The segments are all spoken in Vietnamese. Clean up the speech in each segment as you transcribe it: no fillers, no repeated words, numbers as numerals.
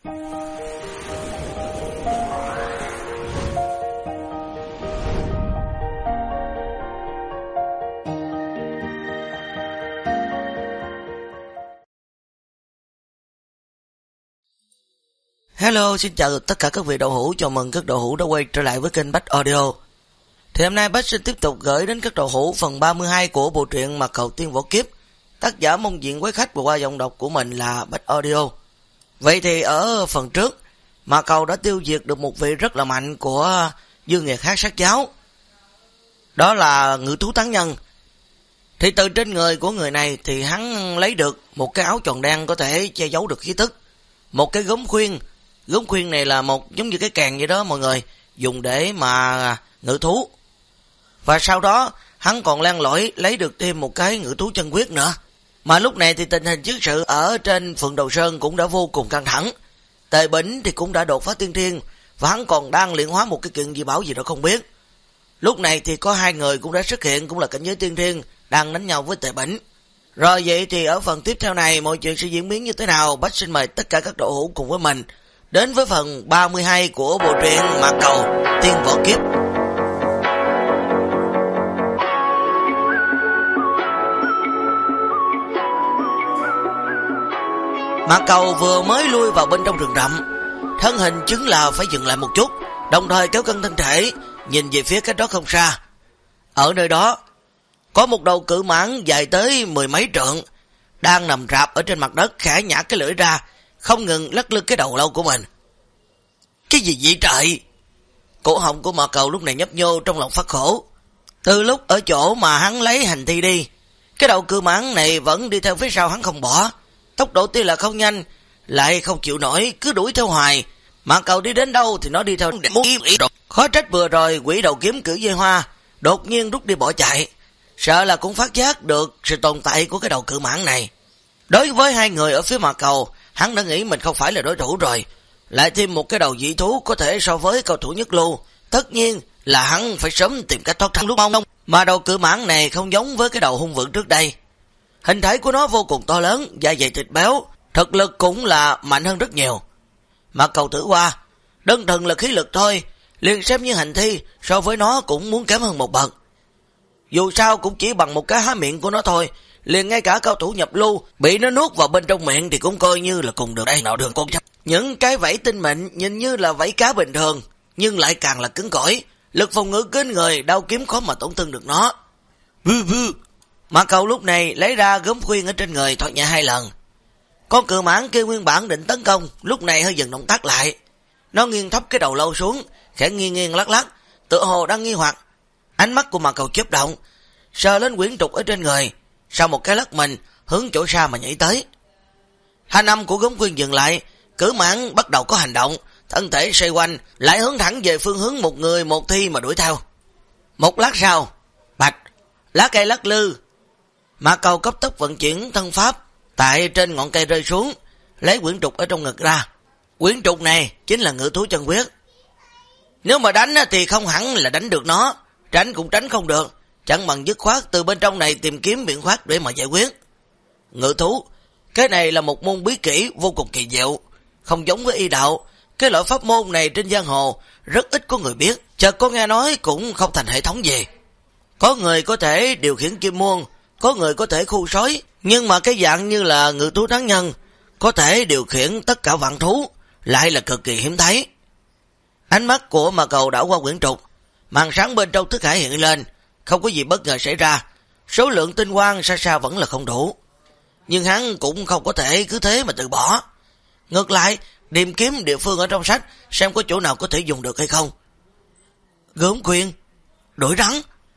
Hello, xin chào tất cả các vị đậu hũ, chào mừng các đậu hũ đã quay trở lại với kênh Bách Audio. Thì hôm nay Bách sẽ tiếp tục gửi đến các đậu hũ phần 32 của bộ truyện Mạc Cầu Tiên Võ Kiếp. Tác giả mông diện quý khách và qua giọng đọc của mình là Bách Audio. Vậy thì ở phần trước, Mạc Cầu đã tiêu diệt được một vị rất là mạnh của Dương Nghiệt Hát Sát Giáo. Đó là ngự thú tán nhân. Thì từ trên người của người này thì hắn lấy được một cái áo tròn đen có thể che giấu được khí tức, một cái gốm khuyên. Gốm khuyên này là một giống như cái càng vậy đó mọi người, dùng để mà ngự thú. Và sau đó hắn còn len lỏi lấy được thêm một cái ngự thú chân quyết nữa. Mà lúc này thì tình hình chiến sự ở trên Phượng Đầu Sơn cũng đã vô cùng căng thẳng. Tề Bỉnh thì cũng đã đột phá tiên thiên, và hắn còn đang luyện hóa một cái kiện dị bảo gì đó không biết. Lúc này thì có hai người cũng đã xuất hiện, cũng là cảnh giới tiên thiên, đang đánh nhau với Tề Bỉnh. Rồi vậy thì ở phần tiếp theo này mọi chuyện sẽ diễn biến như thế nào? Bách xin mời tất cả các đậu hũ cùng với mình đến với phần 32 của bộ truyện Mạc Cầu Tiên Võ Kiếp. Mạc Cầu vừa mới lui vào bên trong rừng rậm, thân hình chứng là phải dừng lại một chút, đồng thời kéo cân thân thể, nhìn về phía cách đó không xa. Ở nơi đó có một đầu cự mãng dài tới mười mấy trượng, đang nằm rạp ở trên mặt đất, khẽ nhả cái lưỡi ra, không ngừng lắc lư cái đầu lâu của mình. Cái gì vậy trời? Cổ họng của Mạc Cầu lúc này nhấp nhô, trong lòng phát khổ. Từ lúc ở chỗ mà hắn lấy hành thi đi, cái đầu cự mãng này vẫn đi theo phía sau hắn không bỏ. Tốc độ tuy là không nhanh, lại không chịu nổi, cứ đuổi theo hoài. Mạc Cầu đi đến đâu thì nó đi theo. Khó trách vừa rồi quỷ đầu kiếm cử dây hoa đột nhiên rút đi bỏ chạy, sợ là cũng phát giác được sự tồn tại của cái đầu cự mãng này. Đối với hai người ở phía Mạc Cầu, hắn đã nghĩ mình không phải là đối thủ rồi, lại thêm một cái đầu dị thú có thể so với cao thủ nhất lưu, tất nhiên là hắn phải sớm tìm cách thoát thân lúc mong. Mà đầu cự mãng này không giống với cái đầu hung vượng trước đây, hình thể của nó vô cùng to lớn, da dày thịt béo, thực lực cũng là mạnh hơn rất nhiều. Mạc Cầu thử qua, đơn thuần là khí lực thôi, liền xem như hành thi so với nó cũng muốn kém hơn một bậc. Dù sao cũng chỉ bằng một cái há miệng của nó thôi, liền ngay cả cao thủ nhập lưu bị nó nuốt vào bên trong miệng thì cũng coi như là cùng được đây nào đường con chắc. Những cái vảy tinh mịn nhìn như là vảy cá bình thường, nhưng lại càng là cứng cỏi, lực phòng ngự kinh người, đao kiếm khó mà tổn thương được nó. Mạc Cầu lúc này lấy ra gốm khuyên ở trên người, thoát nhẹ hai lần. Con cự mãng kia nguyên bản định tấn công, lúc này hơi dừng động tác lại. Nó nghiêng thấp cái đầu lâu xuống, khẽ nghiêng lắc lắc, tựa hồ đang nghi hoặc. Ánh mắt của Mạc Cầu chớp động, sờ lên quyển trục ở trên người, sau một cái lắc mình hướng chỗ xa mà nhảy tới. Thanh âm của gốm khuyên dừng lại, cự mãng bắt đầu có hành động, thân thể xoay quanh, lại hướng thẳng về phương hướng một người một thi mà đuổi theo. Một lát sau, bạch, lá cây lắc lư. Mạc Cầu cấp tốc vận chuyển thân pháp, tại trên ngọn cây rơi xuống, lấy quyển trục ở trong ngực ra. Quyển trục này chính là ngự thú chân quyết. Nếu mà đánh thì không hẳn là đánh được nó, tránh cũng tránh không được, chẳng bằng dứt khoát từ bên trong này tìm kiếm biện pháp để mà giải quyết. Ngự thú, cái này là một môn bí kỹ vô cùng kỳ diệu, không giống với y đạo. Cái loại pháp môn này trên giang hồ rất ít có người biết, chợt có nghe nói cũng không thành hệ thống gì. Có người có thể điều khiển kim muôn, có người có thể khu sói, nhưng mà cái dạng như là ngự thú tán nhân có thể điều khiển tất cả vạn thú lại là cực kỳ hiếm thấy. Ánh mắt của Mạc Cầu đảo qua quyển trục, màn sáng bên trong thức hải hiện lên, không có gì bất ngờ xảy ra. Số lượng tinh quang xa xa vẫn là không đủ, nhưng hắn cũng không có thể cứ thế mà từ bỏ. Ngược lại, tìm kiếm địa phương ở trong sách xem có chỗ nào có thể dùng được hay không. Gốm khuyên, đuổi rắn.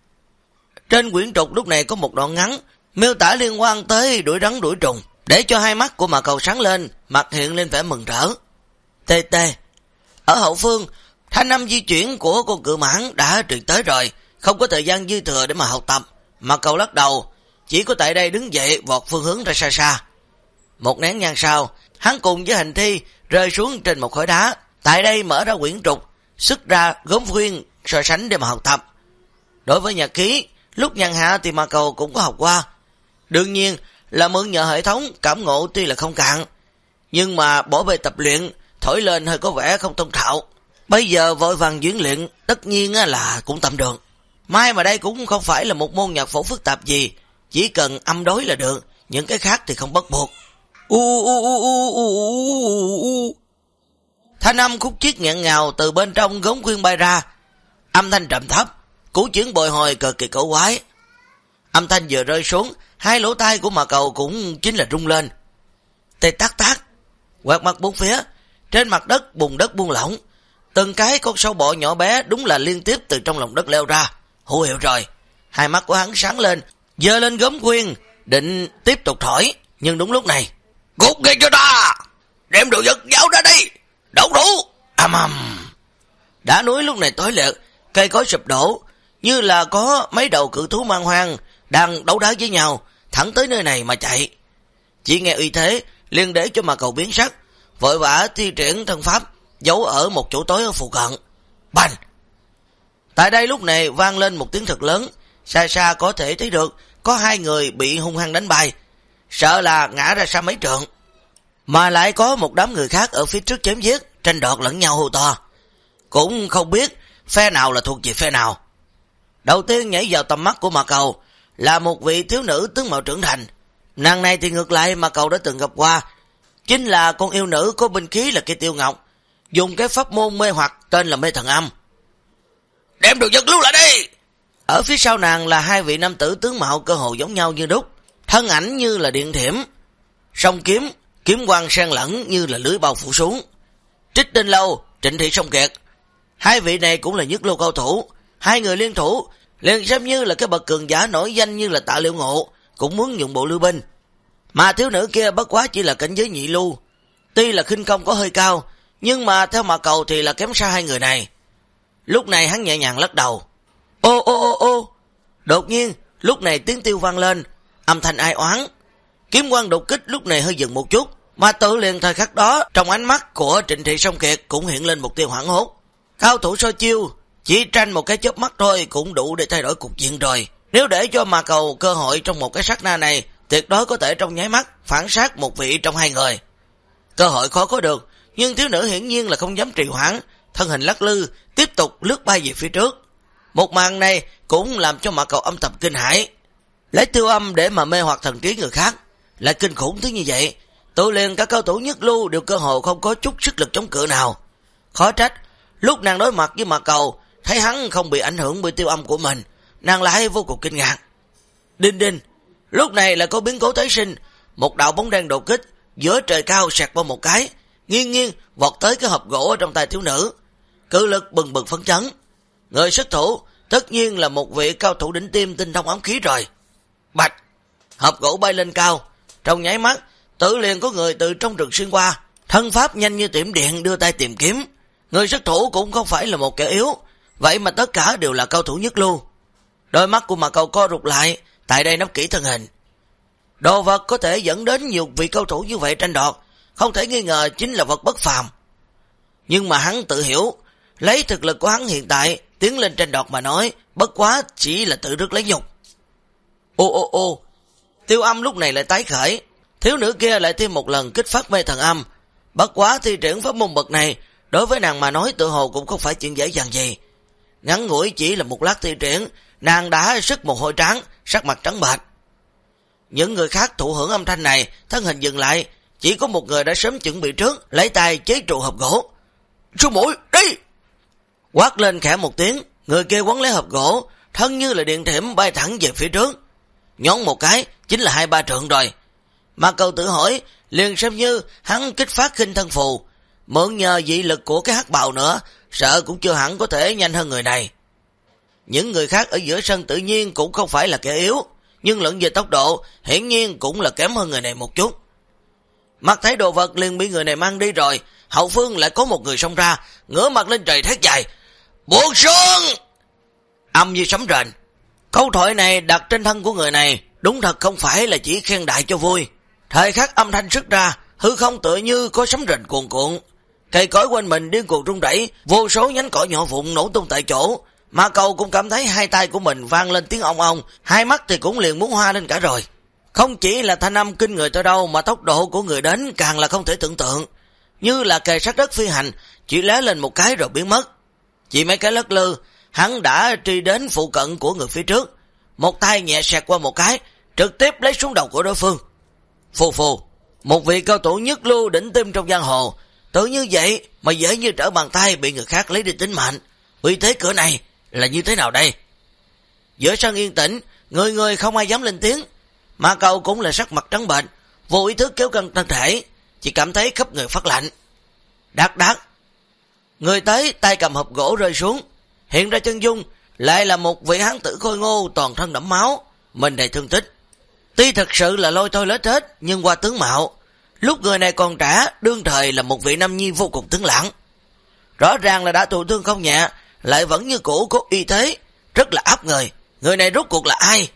Trên quyển trục lúc này có một đoạn ngắn miêu tả liên quan tới đuổi rắn đuổi trùng, để cho hai mắt của Mạc Cầu sáng lên, mặt hiện lên vẻ mừng rỡ. Tê. Ở hậu phương, thanh âm di chuyển của con cự mãng đã truyền tới rồi, không có thời gian dư thừa để mà học tập. Mạc Cầu lắc đầu, chỉ có tại đây đứng dậy vọt phương hướng ra xa xa. Một nén nhang sau, hắn cùng với hành thi rơi xuống trên một khối đá, tại đây mở ra quyển trục, xuất ra gốm khuyên so sánh để mà học tập. Đối với nhạc khí, lúc nhàn hạ thì Mạc Cầu cũng có học qua. Đương nhiên là mượn nhờ hệ thống cảm ngộ tuy là không cạn, nhưng mà bỏ bê tập luyện, thổi lên hơi có vẻ không thông thạo. Bây giờ vội vàng diễn luyện tất nhiên là cũng tầm đường. May mà đây cũng không phải là một môn nhạc phổ phức tạp gì, chỉ cần âm đối là được, những cái khác thì không bắt buộc. Thanh âm khúc chiết nghẹn ngào từ bên trong gống khuyên bay ra, âm thanh trầm thấp, cú chuyển bồi hồi cực kỳ cổ quái. Âm thanh vừa rơi xuống, hai lỗ tai của Mạc Cầu cũng chính là rung lên. Tê tát tát, quẹt mặt bốn phía, trên mặt đất buông lỏng, từng cái con sâu bọ nhỏ bé đúng là liên tiếp từ trong lòng đất leo ra. Hữu hiệu rồi. Hai mắt của hắn sáng lên, giơ lên gấm khuyên, định tiếp tục thổi, nhưng đúng lúc này, cút ngay cho ta, đem đồ vật giao ra đây, đậu thủ. Ầm ầm. Đá núi lúc này tối liệt, cây cối sụp đổ, như là có mấy đầu cự thú man hoang đang đấu đá với nhau, thẳng tới nơi này mà chạy. Chỉ nghe uy thế, liền để cho Mạc Cầu biến sắc, vội vã thi triển thân pháp, giấu ở một chỗ tối ở phụ cận. Bành! Tại đây lúc này vang lên một tiếng thật lớn, xa xa có thể thấy được có hai người bị hung hăng đánh bay, sợ là ngã ra xa mấy trượng. Mà lại có một đám người khác ở phía trước chém giết, tranh đoạt lẫn nhau hô to. Cũng không biết phe nào là thuộc về phe nào. Đầu tiên nhảy vào tầm mắt của Mạc Cầu là một vị thiếu nữ tướng mạo trưởng thành. Nàng này thì ngược lại Mạc Cầu đã từng gặp qua, chính là con yêu nữ có binh khí là cây tiêu ngọc, dùng cái pháp môn mê hoặc tên là mê thần âm. Đem đồ vật lưu lại đi. Ở phía sau nàng là hai vị nam tử tướng mạo cơ hồ giống nhau như đúc, thân ảnh như là điện thiểm, song kiếm quang xen lẫn như là lưới bao phủ xuống. Trích Tinh Lâu, Trịnh Thị Song Kiệt, hai vị này cũng là nhất lô cao thủ, hai người liên thủ liền xem như là cái bậc cường giả nổi danh như là Tạ Liễu Ngộ cũng muốn dùng bộ lưu binh. Mà thiếu nữ kia bất quá chỉ là cảnh giới nhị lưu, tuy là khinh công có hơi cao, nhưng mà theo Mạc Cầu thì là kém xa hai người này. Lúc này hắn nhẹ nhàng lắc đầu. Ô. Đột nhiên lúc này tiếng tiêu vang lên, âm thanh ai oán. Kiếm quang đột kích lúc này hơi dừng một chút, mà tự liền thời khắc đó trong ánh mắt của Trịnh Thị Song Kiệt cũng hiện lên một tia hoảng hốt. Cao thủ so chiêu chỉ tranh một cái chớp mắt thôi cũng đủ để thay đổi cục diện rồi. Nếu để cho Mạc Cầu cơ hội trong một cái sát na này, tuyệt đối có thể trong nháy mắt phản sát một vị trong hai người. Cơ hội khó có được, nhưng thiếu nữ hiển nhiên là không dám trì hoãn, thân hình lắc lư tiếp tục lướt bay về phía trước. Một màn này cũng làm cho Mạc Cầu âm thầm kinh hãi. Lấy tiêu âm để mà mê hoặc thần trí người khác lại kinh khủng thứ như vậy, tự liền các cao thủ nhất lưu đều cơ hội không có chút sức lực chống cự nào. Khó trách lúc nàng đối mặt với Mạc Cầu thấy hắn không bị ảnh hưởng bởi tiêu âm của mình, nàng lại vô cùng kinh ngạc. Đinh đinh, lúc này là có biến cố tái sinh, một đạo bóng đen đột kích giữa trời cao sẹt qua một cái, nghiêng vọt tới cái hộp gỗ ở trong tay thiếu nữ. Cự lực bừng bừng phấn chấn, người xuất thủ tất nhiên là một vị cao thủ đỉnh tiêm tinh thông ám khí rồi. Bạch, hộp gỗ bay lên cao, trong nháy mắt tự liền có người từ trong rừng xuyên qua, thân pháp nhanh như tiệm điện đưa tay tìm kiếm. Người xuất thủ cũng không phải là một kẻ yếu, vậy mà tất cả đều là cao thủ nhất lưu. Đôi mắt của Mạc Cầu co rụt lại, tại đây nắm kỹ thân hình. Đồ vật có thể dẫn đến nhiều vị cao thủ như vậy tranh đoạt, không thể nghi ngờ chính là vật bất phàm. Nhưng mà hắn tự hiểu, lấy thực lực của hắn hiện tại tiến lên tranh đoạt mà nói, bất quá chỉ là tự rước lấy nhục. Ô, tiêu âm lúc này lại tái khởi, thiếu nữ kia lại thêm một lần kích phát mê thần âm. Bất quá thi triển pháp môn bậc này đối với nàng mà nói tự hồ cũng không phải chuyện dễ dàng gì. Ngắn ngủi chỉ là một lát thi triển, nàng đã sức mồ hôi trắng, sắc mặt trắng bệch. Những người khác thụ hưởng âm thanh này thân hình dừng lại, chỉ có một người đã sớm chuẩn bị trước, lấy tay chế trụ hộp gỗ. Sư muội đi! Quát lên khẽ một tiếng, người kia quấn lấy hộp gỗ, thân như là điện thiểm bay thẳng về phía trước. Nhón một cái chính là 2-3 trượng rồi. Mà Cầu tự hỏi, liền xem như hắn kích phát khinh thân phù, mượn nhờ dị lực của cái hắc bào nữa, sợ cũng chưa hẳn có thể nhanh hơn người này. Những người khác ở giữa sân tự nhiên cũng không phải là kẻ yếu, nhưng luận về tốc độ hiển nhiên cũng là kém hơn người này một chút. Mắt thấy đồ vật liền bị người này mang đi rồi, hậu phương lại có một người xông ra, ngửa mặt lên trời thét dài: buông xuống! Âm như sấm rền. Câu thoại này đặt trên thân của người này đúng thật không phải là chỉ khen đại cho vui. Thời khắc âm thanh xuất ra, hư không tựa như có sấm rền cuồn cuộn, cây cối quanh mình điên cuồng rung rẩy, vô số nhánh cỏ nhỏ vụn nổ tung tại chỗ. Mạc Cầu cũng cảm thấy hai tay của mình vang lên tiếng ong ong, hai mắt thì cũng liền muốn hoa lên cả rồi. Không chỉ là thanh âm kinh người tới đâu, mà tốc độ của người đến càng là không thể tưởng tượng. như là kề sát đất phi hành, chỉ lóe lên một cái rồi biến mất. Chỉ mấy cái lắc lư, hắn đã truy đến phụ cận của người phía trước, một tay nhẹ xẹt qua một cái, trực tiếp lấy xuống đầu của đối phương. Phù phù, một vị cao thủ nhất lưu đỉnh tim trong giang hồ, tự như vậy mà dễ như trở bàn tay bị người khác lấy đi tính mạng. Uy thế cửa này là như thế nào đây? Giữa sân yên tĩnh, người người không ai dám lên tiếng. Mà Cầu cũng là sắc mặt trắng bệnh, vô ý thức kéo căng thân thể, chỉ cảm thấy khắp người phát lạnh. Đát đát, người tới tay cầm hộp gỗ rơi xuống, hiện ra chân dung lại là một vị hán tử khôi ngô, toàn thân đẫm máu, mình đầy thương tích. Tuy thật sự là lôi thôi lết hết, nhưng qua tướng mạo, lúc người này còn trẻ, đương thời là một vị nam nhi vô cùng tướng lãng. Rõ ràng là đã thụ thương không nhẹ, lại vẫn như cũ có uy thế, rất là áp người. Người này rốt cuộc là ai?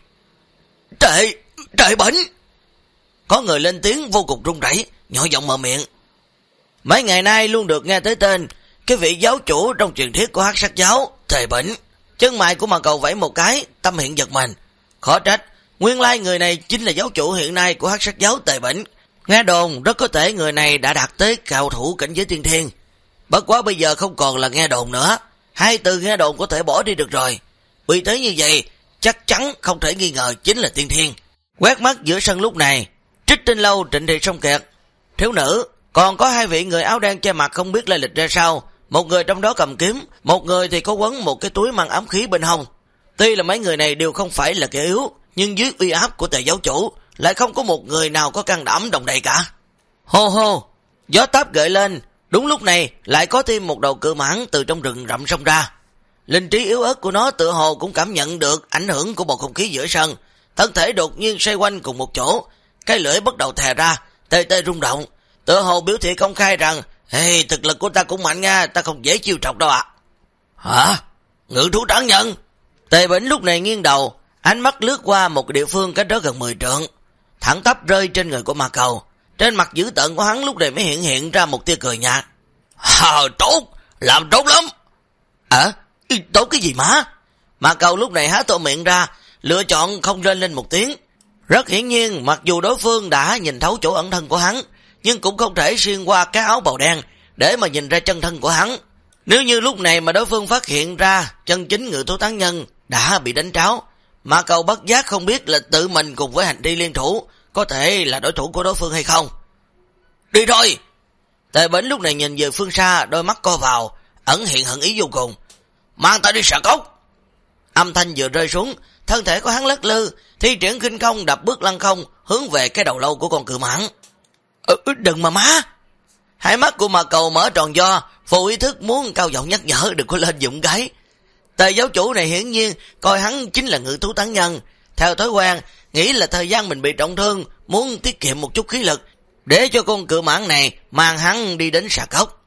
Trệ Bỉnh! Có người lên tiếng vô cùng run rẩy, nhỏ giọng mở miệng. Mấy ngày nay luôn được nghe tới tên cái vị giáo chủ trong truyền thuyết của Hắc Sát giáo, Trệ Bỉnh. Chân mày của Mà Cầu vẫy một cái, tâm hiện giật mình. Khó trách, nguyên lai người này chính là giáo chủ hiện nay của Hắc Sát giáo Trệ Bỉnh. Nghe đồn rất có thể người này đã đạt tới cao thủ cảnh giới tiên thiên. Bất quá bây giờ không còn là nghe đồn nữa, hai từ nghe đồn có thể bỏ đi được rồi. Uy thế như vậy, chắc chắn không thể nghi ngờ chính là tiên thiên. Quét mắt giữa sân lúc này, Trích Tinh Lâu, Trịnh Thị Song Kiệt, thiếu nữ, còn có hai vị người áo đen che mặt không biết lai lịch ra sao. Một người trong đó cầm kiếm, một người thì có quấn một cái túi mang ám khí bên hông. Tuy là mấy người này đều không phải là kẻ yếu, nhưng dưới uy áp của Tề giáo chủ lại không có một người nào có can đảm đồng đậy cả. Hô hô, gió táp gợi lên. Đúng lúc này lại có thêm một đầu cự mãng từ trong rừng rậm xông ra. Linh trí yếu ớt của nó tựa hồ cũng cảm nhận được ảnh hưởng của bầu không khí giữa sân, thân thể đột nhiên xoay quanh cùng một chỗ, cái lưỡi bắt đầu thè ra, tê tê rung động, tựa hồ biểu thị công khai rằng: "Hey, thực lực của ta cũng mạnh nha, ta không dễ chiêu trọc đâu ạ." Hả? Ngự thú trắng nhận? Tề Bỉnh lúc này nghiêng đầu, ánh mắt lướt qua một địa phương cách đó gần 10 trượng, thẳng tắp rơi trên người của Ma Cầu. Trên mặt dữ tợn của hắn lúc này mới hiện ra một tia cười nhạt. Tốt, làm tốt lắm. Tốt cái gì mà? Ma Cầu lúc này há to miệng ra, lựa chọn không rên lên một tiếng. Rất hiển nhiên, mặc dù đối phương đã nhìn thấu chỗ ẩn thân của hắn, nhưng cũng không thể xuyên qua cái áo bào đen để mà nhìn ra chân thân của hắn. Nếu như lúc này mà đối phương phát hiện ra chân chính ngự thú tán nhân đã bị đánh tráo, Ma Cầu bất giác không biết là tự mình cùng với hành đi liên thủ có thể là đối thủ của đối phương hay không. Đi thôi! Tề Bỉnh lúc này nhìn về phương xa, đôi mắt co vào, ẩn hiện hận ý vô cùng. Mang ta đi xà cốc! Âm thanh vừa rơi xuống, thân thể của hắn lắc lư, thi triển khinh công đập bước lăn không, hướng về cái đầu lâu của con cự mãng. Đừng mà má! Hai mắt của Ma Cầu mở tròn do, vô ý thức muốn cao giọng nhắc nhở đừng có lên dụng cái. Tề giáo chủ này hiển nhiên coi hắn chính là ngự thú tán nhân, theo thói quen nghĩ là thời gian mình bị trọng thương, muốn tiết kiệm một chút khí lực để cho con cự mãng này mang hắn đi đến xà cốc.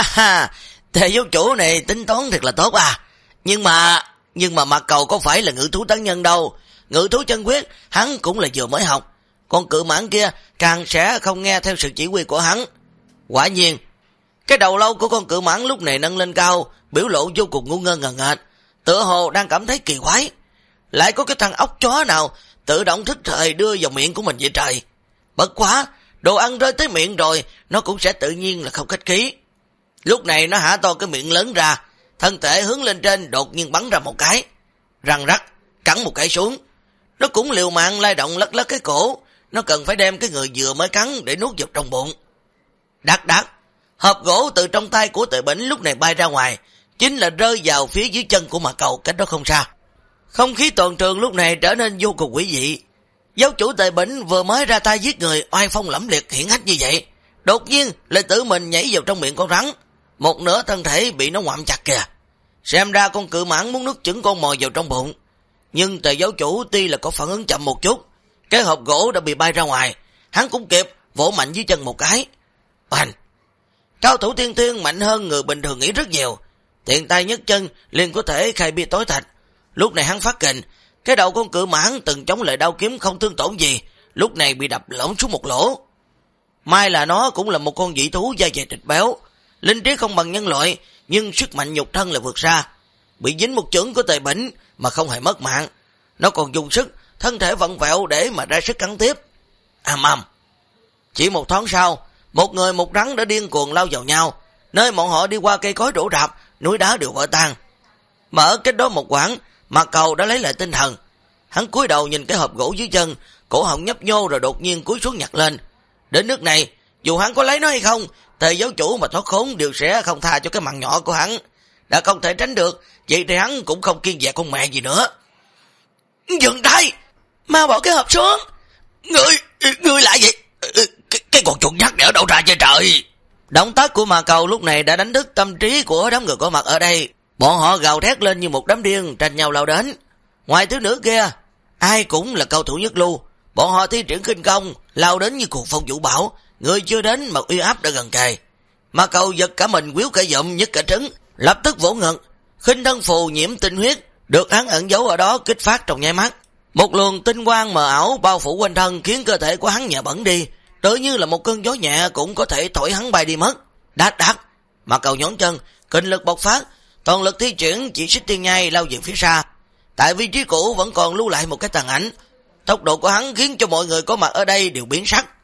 Tề giáo chủ này tính toán thật là tốt à. Nhưng mà Ma Cầu có phải là ngự thú tán nhân đâu. Ngự thú chân quyết hắn cũng là vừa mới học, con cự mãng kia càng sẽ không nghe theo sự chỉ huy của hắn. Quả nhiên, cái đầu lâu của con cự mãng lúc này nâng lên cao, biểu lộ vô cùng ngu ngơ ngờ nghệch, tựa hồ đang cảm thấy kỳ quái. Lại có cái thằng ốc chó nào tự động thích thời đưa vào miệng của mình vậy trời. Bất quá, đồ ăn rơi tới miệng rồi, nó cũng sẽ tự nhiên là không khách khí. Lúc này nó hả to cái miệng lớn ra, thân thể hướng lên trên đột nhiên bắn ra một cái, răng rắc, cắn một cái xuống. Nó cũng liều mạng lay động lắc lắc cái cổ, nó cần phải đem cái người vừa mới cắn để nuốt vào trong bụng. Đát đát, hộp gỗ từ trong tay của Tề Bỉnh lúc này bay ra ngoài, chính là rơi vào phía dưới chân của Ma Cầu cách đó không xa. Không khí toàn trường lúc này trở nên vô cùng quỷ dị. Giáo chủ Tề Bỉnh vừa mới ra tay giết người oai phong lẫm liệt hiển hách như vậy, đột nhiên lại tự mình nhảy vào trong miệng con rắn, một nửa thân thể bị nó ngoạm chặt kìa. Xem ra con cự mãng muốn nuốt chửng con mồi vào trong bụng. Nhưng Tề giáo chủ tuy là có phản ứng chậm một chút, cái hộp gỗ đã bị bay ra ngoài, hắn cũng kịp vỗ mạnh dưới chân một cái. Oanh! Cao thủ tiên thiên mạnh hơn người bình thường nghĩ rất nhiều, tiện tay nhấc chân liền có thể khai bia tối thạch. Lúc này hắn phát kình, cái đầu con cự mãng từng chống lại đao kiếm không thương tổn gì, lúc này bị đập lỏng xuống một lỗ. May là nó cũng là một con dị thú da dày thịt béo, linh trí không bằng nhân loại, nhưng sức mạnh nhục thân là vượt xa. Bị dính một chưởng của Tề Bỉnh mà không hề mất mạng, nó còn dùng sức thân thể vặn vẹo để mà ra sức cắn tiếp. Ầm ầm. Chỉ một thoáng sau, Một người một rắn đã điên cuồng lao vào nhau, nơi bọn họ đi qua cây cối đổ rạp, núi đá đều vỡ tan. Mà ở cách đó một quãng, Mạc Cầu đã lấy lại tinh thần. Hắn cúi đầu nhìn cái hộp gỗ dưới chân, cổ họng nhấp nhô rồi đột nhiên cúi xuống nhặt lên. Đến nước này, dù hắn có lấy nó hay không, Tề giáo chủ mà thoát khốn đều sẽ không tha cho cái mạng nhỏ của hắn. Đã không thể tránh được, vậy thì hắn cũng không kiên dè con mẹ gì nữa. Dừng tay, mau bỏ cái hộp xuống. Ngươi lại vậy? Cái con chuột nhắt này ở đâu ra vậy trời? Động tác của Mạc Cầu lúc này đã đánh thức tâm trí của đám người có mặt ở đây. Bọn họ gào thét lên như một đám điên, tranh nhau lao đến. Ngoài thiếu nữ kia, ai cũng là cao thủ nhất lưu. Bọn họ thi triển khinh công, lao đến như cuồng phong vũ bão. Người chưa đến mà uy áp đã gần kề. Mạc Cầu giật cả mình, quýu cả dụm, nhức cả trứng, lập tức vỗ ngực. Khinh thân phù nhiễm tinh huyết được hắn ẩn giấu ở đó kích phát trong nháy mắt. Một luồng tinh quang mờ ảo bao phủ quanh thân khiến cơ thể của hắn nhẹ bẩn đi, tự như là một cơn gió nhẹ cũng có thể thổi hắn bay đi mất. Đát. Mạc Cầu nhón chân, kinh lực bộc phát, toàn lực thi triển chỉ xích tiên nhai lao về phía xa. Tại vị trí cũ vẫn còn lưu lại một cái tàn ảnh. Tốc độ của hắn khiến cho mọi người có mặt ở đây đều biến sắc.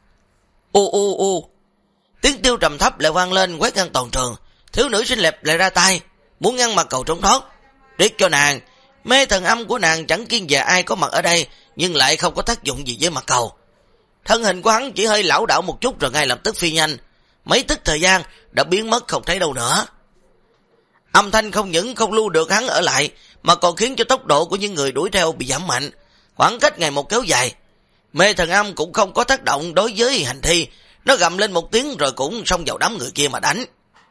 U. Tiếng tiêu trầm thấp lại vang lên quét ngang toàn trường. Thiếu nữ xinh đẹp lại ra tay, muốn ngăn Mạc Cầu trốn thoát. Tiếc cho nàng, mê thần âm của nàng chẳng kiêng dè ai có mặt ở đây, nhưng lại không có tác dụng gì với Mạc Cầu. Thân hình của hắn chỉ hơi lảo đảo một chút rồi ngay lập tức phi nhanh. Mấy tức thời gian đã biến mất không thấy đâu nữa. Âm thanh không những không lưu được hắn ở lại, mà còn khiến cho tốc độ của những người đuổi theo bị giảm mạnh, khoảng cách ngày một kéo dài. Mê thần âm cũng không có tác động đối với hành thi, nó gầm lên một tiếng rồi cũng xông vào đám người kia mà đánh.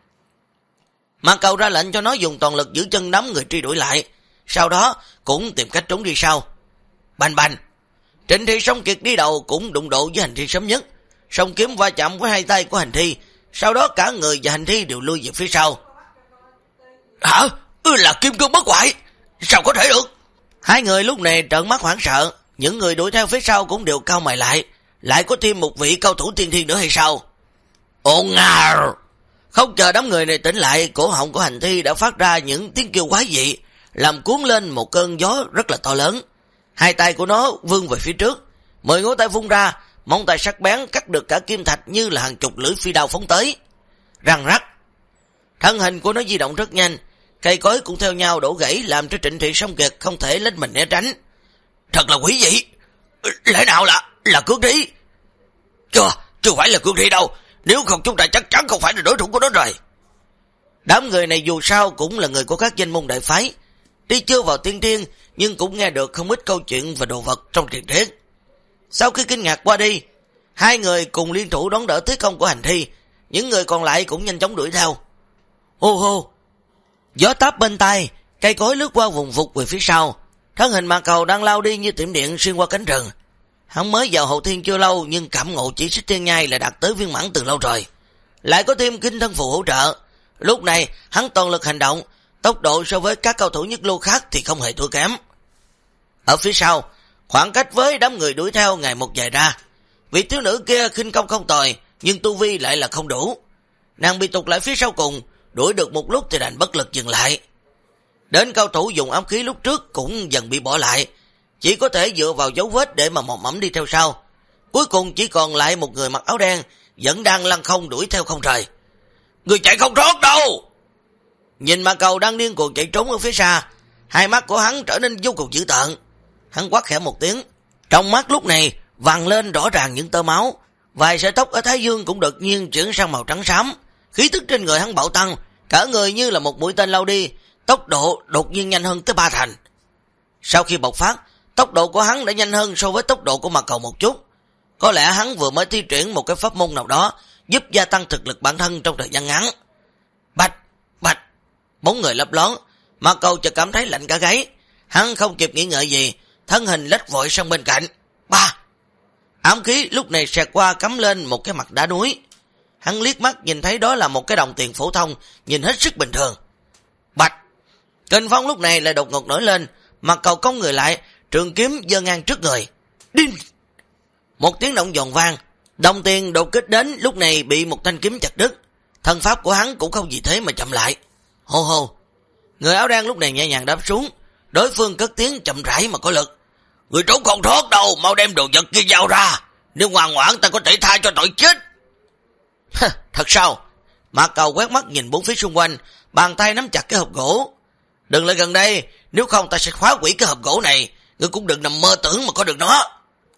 Mạc Cầu ra lệnh cho nó dùng toàn lực giữ chân đám người truy đuổi lại, sau đó cũng tìm cách trốn đi sau. Bành. Trịnh Thi Song Kiệt đi đầu cũng đụng độ với hành thi sớm nhất, song kiếm va chạm với hai tay của hành thi, sau đó cả người và hành thi đều lui về phía sau. Hả? Là kim cương bất hoại? Sao có thể được? Hai người lúc này trợn mắt hoảng sợ, những người đuổi theo phía sau cũng đều cau mày lại có thêm một vị cao thủ tiên thiên nữa hay sao? Ồ ngào! Không chờ đám người này tỉnh lại, cổ họng của hành thi đã phát ra những tiếng kêu quái dị, làm cuốn lên một cơn gió rất là to lớn. Hai tay của nó vươn về phía trước, 10 ngón tay vung ra, móng tay sắc bén cắt được cả kim thạch như là hàng chục lưỡi phi đao phóng tới. Răng rắc. Thân hình của nó di động rất nhanh, cây cối cũng theo nhau đổ gãy, làm cho Trịnh Thị Song Kiệt không thể lách mình né tránh. Thật là quỷ dị. Lẽ nào là cương thi? Chưa phải là cương thi đâu, nếu không chúng ta chắc chắn không phải là đối thủ của nó rồi. Đám người này dù sao cũng là người của các danh môn đại phái, tuy chưa vào tiên thiên nhưng cũng nghe được không ít câu chuyện và đồ vật trong truyền thuyết. Sau khi kinh ngạc qua đi, hai người cùng liên thủ đón đỡ thế công của hành thi, những người còn lại cũng nhanh chóng đuổi theo. Hô. Gió táp bên tai, cây cối lướt qua vùng vụt về phía sau, thân hình Mạc Cầu đang lao đi như tiệm điện xuyên qua cánh rừng. Hắn mới vào hậu thiên chưa lâu nhưng cảm ngộ chỉ xích tiên nhai lại đạt tới viên mãn từ lâu rồi, lại có thêm kinh thân phù hỗ trợ. Lúc này hắn toàn lực hành động, tốc độ so với các cao thủ nhất lưu khác thì không hề thua kém. Ở phía sau, khoảng cách với đám người đuổi theo ngày một dài ra. Vị thiếu nữ kia khinh công không tồi, nhưng tu vi lại là không đủ. Nàng bị tụt lại phía sau cùng, đuổi được một lúc thì đành bất lực dừng lại. Đến cao thủ dùng ám khí lúc trước cũng dần bị bỏ lại, chỉ có thể dựa vào dấu vết để mà mò mẫm đi theo sau. Cuối cùng chỉ còn lại một người mặc áo đen, vẫn đang lăn không đuổi theo không rời. Người chạy không thoát đâu! Nhìn Mạc Cầu đang điên cuồng chạy trốn ở phía xa, hai mắt của hắn trở nên vô cùng dữ tợn. Hắn quát khẽ một tiếng, trong mắt lúc này vằn lên rõ ràng những tơ máu, vài sợi tóc ở thái dương cũng đột nhiên chuyển sang màu trắng xám. Khí tức trên người hắn bạo tăng, cả người như là một mũi tên lao đi, tốc độ đột nhiên nhanh hơn tới 3 thành. Sau khi bộc phát, tốc độ của hắn đã nhanh hơn so với tốc độ của Mạc Cầu một chút. Có lẽ hắn vừa mới thi triển một cái pháp môn nào đó giúp gia tăng thực lực bản thân trong thời gian ngắn. Bạch, bóng người lấp lón, Mạc Cầu chợt cảm thấy lạnh cả gáy. Hắn không kịp nghĩ ngợi gì, thân hình lách vội sang bên cạnh. Ám khí lúc này xẹt qua cắm lên một cái mặt đá núi. Hắn liếc mắt nhìn thấy đó là một cái đồng tiền phổ thông, nhìn hết sức bình thường. Bạch, kình phong lúc này lại đột ngột nổi lên, Mạc Cầu cong người lại, trường kiếm giơ ngang trước người. Đinh! Một tiếng động giòn vang, đồng tiền đột kích đến lúc này bị một thanh kiếm chặt đứt. Thân pháp của hắn cũng không gì thế mà chậm lại. Hô. Người áo đen lúc này nhẹ nhàng đáp xuống, đối phương cất tiếng chậm rãi mà có lực. Người trốn không thoát đâu, mau đem đồ vật kia giao ra, nếu ngoan ngoãn ta có thể tha cho tội chết. Thật sao? Mạc Cầu quét mắt nhìn bốn phía xung quanh, bàn tay nắm chặt cái hộp gỗ. Đừng lại gần đây, nếu không ta sẽ phá hủy cái hộp gỗ này, ngươi cũng đừng nằm mơ tưởng mà có được nó.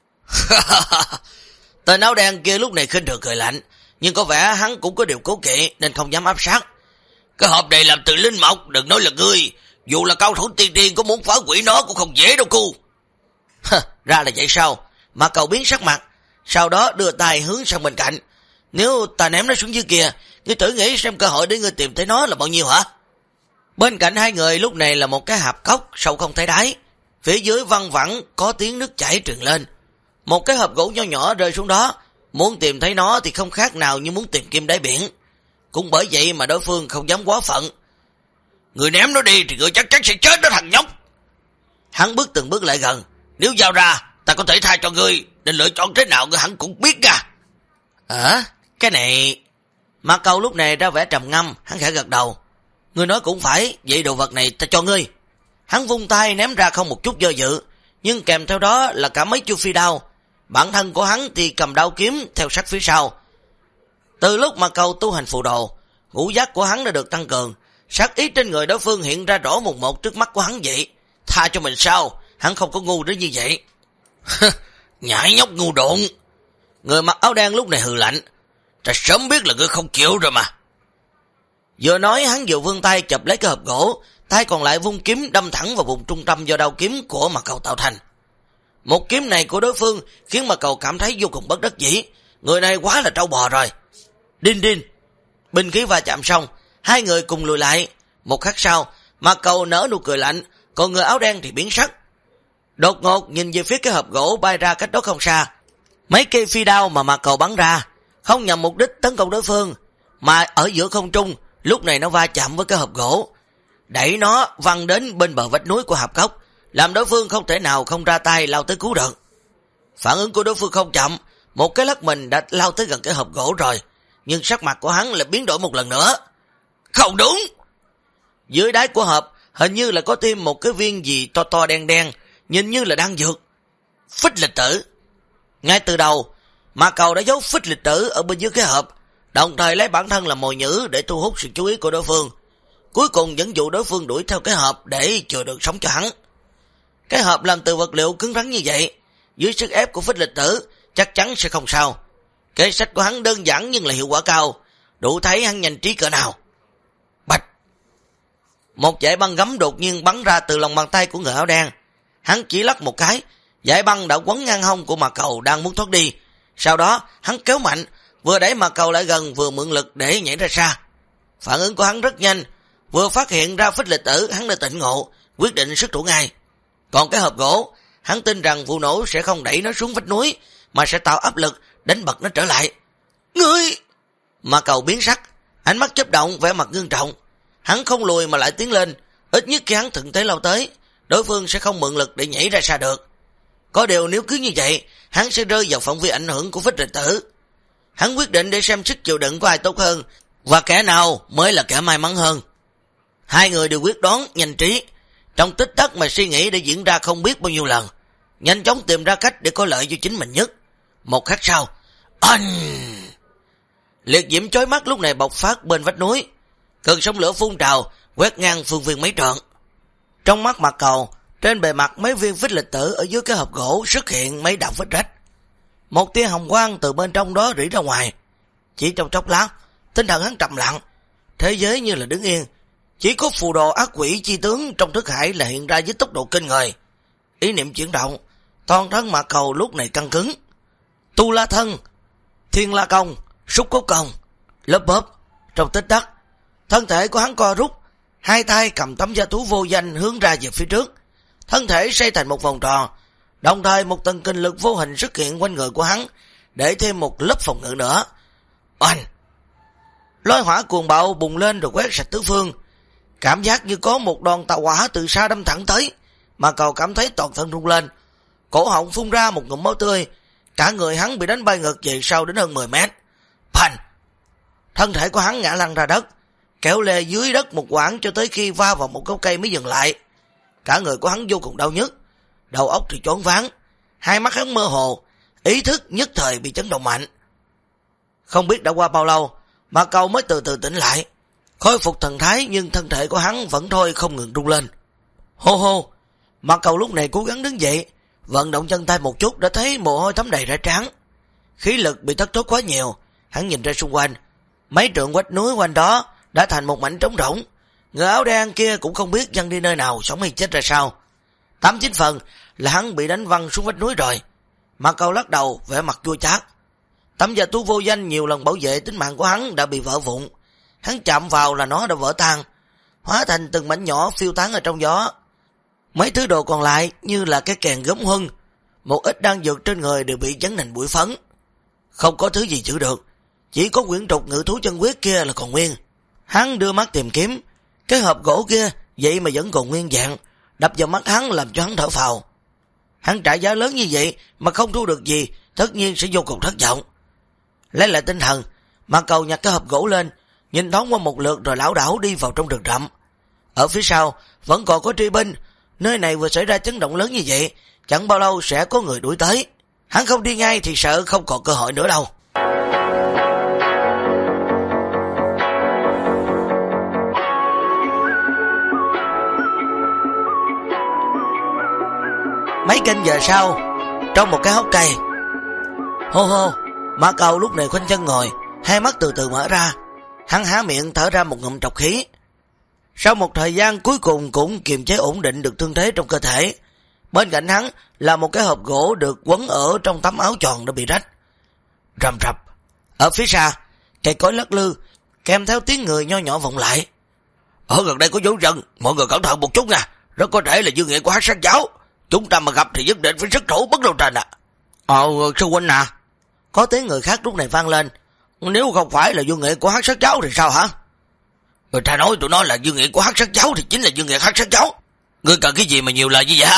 Tên áo đen kia lúc này khinh thường cười lạnh, nhưng có vẻ hắn cũng có điều cố kỵ nên không dám áp sát. Cái hộp này làm từ linh mộc, đừng nói là ngươi, dù là cao thủ tiên tiên có muốn phá hủy nó cũng không dễ đâu cu. Ra là vậy sao? Mạc Cầu biến sắc mặt, sau đó đưa tay hướng sang bên cạnh. Nếu ta ném nó xuống dưới kia, ngươi thử nghĩ xem cơ hội để ngươi tìm thấy nó là bao nhiêu hả? Bên cạnh hai người lúc này là một cái hạp cốc sâu không thấy đáy, phía dưới văng vẳng có tiếng nước chảy truyền lên. Một cái hộp gỗ nho nhỏ rơi xuống đó, muốn tìm thấy nó thì không khác nào như muốn tìm kim đáy biển. Cũng bởi vậy mà đối phương không dám quá phận. Người ném nó đi thì người chắc chắn sẽ chết đó thằng nhóc. Hắn bước từng bước lại gần, nếu giao ra ta có thể tha cho ngươi, nên lựa chọn thế nào ngươi hẳn cũng biết à. Cái này... Mạc Cầu lúc này ra vẻ trầm ngâm, hắn khẽ gật đầu. Ngươi nói cũng phải, vậy đồ vật này ta cho ngươi. Hắn vung tay ném ra không một chút do dự, nhưng kèm theo đó là cả mấy chu phi đao. Bản thân của hắn thì cầm đao kiếm theo sát phía sau. Từ lúc Mạc Cầu tu hành phù đồ, ngũ giác của hắn đã được tăng cường, sát ý trên người đối phương hiện ra rõ một trước mắt của hắn vậy. Tha cho mình sao? Hắn không có ngu đến như vậy. Nhãi nhóc ngu độn. Người mặc áo đen lúc này hừ lạnh. Ta sớm biết là ngươi không chịu rồi mà. Vừa nói hắn vừa vươn tay chụp lấy cái hộp gỗ, tay còn lại vung kiếm đâm thẳng vào vùng trung tâm do đao kiếm của Mạc Cầu tạo thành. Một kiếm này của đối phương khiến Mạc Cầu cảm thấy vô cùng bất đắc dĩ. Người này quá là trâu bò rồi. Đinh đinh. Binh khí va chạm xong, hai người cùng lùi lại. Một khắc sau, Mạc Cầu nở nụ cười lạnh, còn người áo đen thì biến sắc. Đột ngột nhìn về phía cái hộp gỗ bay ra cách đó không xa. Mấy cây phi đao mà Mạc Cầu bắn ra không nhằm mục đích tấn công đối phương, mà ở giữa không trung, lúc này nó va chạm với cái hộp gỗ, đẩy nó văng đến bên bờ vách núi của hạp cốc, làm đối phương không thể nào không ra tay lao tới cứu được. Phản ứng của đối phương không chậm, một cái lắc mình đã lao tới gần cái hộp gỗ rồi, nhưng sắc mặt của hắn lại biến đổi một lần nữa. Không đúng! Dưới đáy của hộp hình như là có thêm một cái viên gì to to đen đen, nhìn như là đang dược. Phích lịch tử. Ngay từ đầu, Mạc Cầu đã giấu phích lịch tử ở bên dưới cái hộp, đồng thời lấy bản thân làm mồi nhử để thu hút sự chú ý của đối phương. Cuối cùng dẫn dụ đối phương đuổi theo cái hộp để chừa được sống cho hắn. Cái hộp làm từ vật liệu cứng rắn như vậy, dưới sức ép của phích lịch tử chắc chắn sẽ không sao. Kế sách của hắn đơn giản nhưng là hiệu quả cao, đủ thấy hắn nhanh trí cỡ nào. Bạch! Một dải băng gấm đột nhiên bắn ra từ lòng bàn tay của người áo đen. Hắn chỉ lắc một cái, dải băng đã quấn ngang hông của Mạc Cầu đang muốn thoát đi. Sau đó hắn kéo mạnh, vừa đẩy Mạc Cầu lại gần vừa mượn lực để nhảy ra xa. Phản ứng của hắn rất nhanh, vừa phát hiện ra phích lịch tử hắn đã tỉnh ngộ, quyết định xuất thủ ngay. Còn cái hộp gỗ, hắn tin rằng vụ nổ sẽ không đẩy nó xuống vách núi, mà sẽ tạo áp lực đánh bật nó trở lại. Ngươi! Mạc Cầu biến sắc, ánh mắt chớp động vẻ mặt nghiêm trọng. Hắn không lùi mà lại tiến lên, ít nhất khi hắn thuận thế lao tới, đối phương sẽ không mượn lực để nhảy ra xa được. Có điều nếu cứ như vậy, hắn sẽ rơi vào phạm vi ảnh hưởng của phích lịch tử. Hắn quyết định để xem sức chịu đựng của ai tốt hơn, và kẻ nào mới là kẻ may mắn hơn. Hai người đều quyết đoán nhanh trí, trong tích tắc mà suy nghĩ đã diễn ra không biết bao nhiêu lần, nhanh chóng tìm ra cách để có lợi cho chính mình nhất. Một khắc sau, liệt diễm chói mắt lúc này bộc phát bên vách núi, cơn sóng lửa phun trào quét ngang phương viên mấy trượng. Trong mắt Mạc Cầu, trên bề mặt mấy viên phích lịch tử ở dưới cái hộp gỗ xuất hiện mấy đạo vết rách. Một tia hồng quang từ bên trong đó rỉ ra ngoài. Chỉ trong chốc lát, tinh thần hắn trầm lặng, thế giới như là đứng yên, chỉ có phù đồ ác quỷ chi tướng trong thức hải là hiện ra với tốc độ kinh người. Ý niệm chuyển động, toàn thân Mạc Cầu lúc này căng cứng. Tu La Thân, Thiên La Công, Súc Cốt Công, lớp bóp. Trong tích tắc, thân thể của hắn co rút, hai tay cầm tấm da thú vô danh hướng ra về phía trước, thân thể xây thành một vòng tròn, đồng thời một tầng kinh lực vô hình xuất hiện quanh người của hắn, để thêm một lớp phòng ngự nữa. Oanh! Lôi hỏa cuồng bạo bùng lên rồi quét sạch tứ phương, cảm giác như có một đòn tàu hỏa từ xa đâm thẳng tới. Mà Cầu cảm thấy toàn thân rung lên, cổ họng phun ra một ngụm máu tươi, cả người hắn bị đánh bay ngược về sau đến hơn 10 mét. Phanh! Thân thể của hắn ngã lăn ra đất, kéo lê dưới đất một quãng cho tới khi va vào một gốc cây mới dừng lại. Cả người của hắn vô cùng đau nhức, đầu óc thì choáng váng, hai mắt hắn mơ hồ, ý thức nhất thời bị chấn động mạnh. Không biết đã qua bao lâu, Mạc Cầu mới từ từ tỉnh lại, khôi phục thần thái, nhưng thân thể của hắn vẫn thôi không ngừng rung lên. Hô hô, Mạc Cầu lúc này cố gắng đứng dậy, vận động chân tay một chút đã thấy mồ hôi thấm đầy ra trán. Khí lực bị thất thoát quá nhiều, hắn nhìn ra xung quanh, mấy trượng vách núi quanh đó đã thành một mảnh trống rỗng. Người áo đen kia cũng không biết dân đi nơi nào, sống hay chết ra sao. 8-9 phần là hắn bị đánh văng xuống vách núi rồi. Mạc Cầu lắc đầu, vẻ mặt chua chát. Tấm gia tú vô danh nhiều lần bảo vệ tính mạng của hắn đã bị vỡ vụn. Hắn chạm vào là nó đã vỡ tan, hóa thành từng mảnh nhỏ phiêu tán ở trong gió. Mấy thứ đồ còn lại như là cái kèn gốm huân, một ít đan dược trên người đều bị chấn thành bụi phấn. Không có thứ gì chữa được, chỉ có quyển trục ngự thú chân quyết kia là còn nguyên. Hắn đưa mắt tìm kiếm, cái hộp gỗ kia vậy mà vẫn còn nguyên dạng, đập vào mắt hắn làm cho hắn thở phào. Hắn trả giá lớn như vậy mà không thu được gì, tất nhiên sẽ vô cùng thất vọng. Lấy lại tinh thần, Mạc Cầu nhặt cái hộp gỗ lên, nhìn thoáng qua một lượt rồi lảo đảo đi vào trong rừng rậm. Ở phía sau vẫn còn có truy binh, nơi này vừa xảy ra chấn động lớn như vậy, chẳng bao lâu sẽ có người đuổi tới. Hắn không đi ngay thì sợ không còn cơ hội nữa đâu. Mấy canh giờ sau, trong một cái hốc cây, hô hô, Mạc Cầu lúc này khoanh chân ngồi, hai mắt từ từ mở ra. Hắn há miệng thở ra một ngụm trọc khí. Sau một thời gian cuối cùng cũng kiềm chế ổn định được thương thế trong cơ thể. Bên cạnh hắn là một cái hộp gỗ được quấn ở trong tấm áo tròn đã bị rách. Rầm rập, ở phía xa, cây cối lắc lư, kèm theo tiếng người nho nhỏ vọng lại. Ở gần đây có dấu rừng, mọi người cẩn thận một chút nha, rất có thể là dương nghệ của Hắc Sát Giáo. Chúng ta mà gặp thì nhất định phải rất thủ bất đầu trên à. Sư huynh à, có tiếng người khác lúc này vang lên. Nếu không phải là dương nghệ của Hắc Sát Giáo thì sao hả? Người ta nói tụi nó là dương nghệ của Hắc Sát Giáo thì chính là dương nghệ Hắc Sát Giáo. Ngươi cần cái gì mà nhiều lời như vậy hả?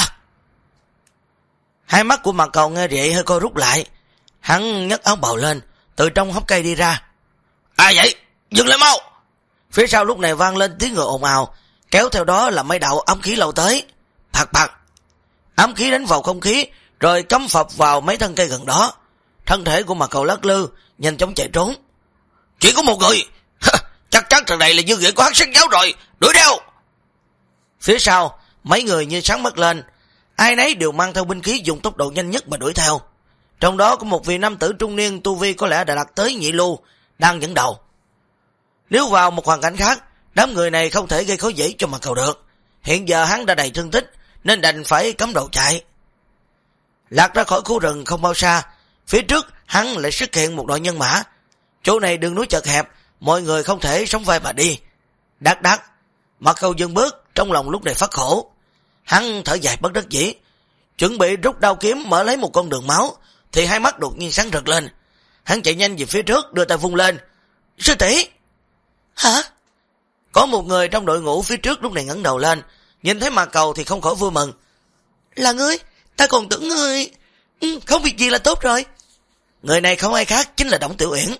Hai mắt của Mạc Cầu nghe vậy hơi co rút lại. Hắn nhấc áo bào lên, từ trong hốc cây đi ra. Ai vậy? Dừng lại mau! Phía sau lúc này vang lên tiếng người ồn ào, kéo theo đó là mấy đạo ám khí lao tới. Phạt phạt, ám khí đánh vào không khí, rồi cắm phập vào mấy thân cây gần đó. Thân thể của Mạc Cầu lắc lư, nhanh chóng chạy trốn. Chỉ có một người, chắc chắn thằng này là dương nghệ của Hắc Sát Giáo rồi, đuổi theo. Phía sau, mấy người như sáng mắt lên, ai nấy đều mang theo binh khí dùng tốc độ nhanh nhất mà đuổi theo. Trong đó có một vị nam tử trung niên tu vi có lẽ đã đạt tới nhị lưu, đang dẫn đầu. Nếu vào một hoàn cảnh khác, đám người này không thể gây khó dễ cho Mạc Cầu được. Hiện giờ hắn đã đầy thương tích, nên đành phải cắm đầu chạy. Lạc ra khỏi khu rừng không bao xa, phía trước hắn lại xuất hiện một đội nhân mã. Chỗ này đường núi chật hẹp, mọi người không thể sống vai mà đi. Đắc đắc, Mạc Cầu dừng bước, trong lòng lúc này phát khổ. Hắn thở dài bất đắc dĩ, chuẩn bị rút đao kiếm mở lấy một con đường máu, thì hai mắt đột nhiên sáng rực lên. Hắn chạy nhanh về phía trước, đưa tay vung lên. Sư tỷ! Hả? Có một người trong đội ngũ phía trước lúc này ngẩng đầu lên, nhìn thấy Mạc Cầu thì không khỏi vui mừng. Là ngươi? Ta còn tưởng ngươi... không việc gì là tốt rồi. Người này không ai khác chính là Đổng Tiểu Uyển.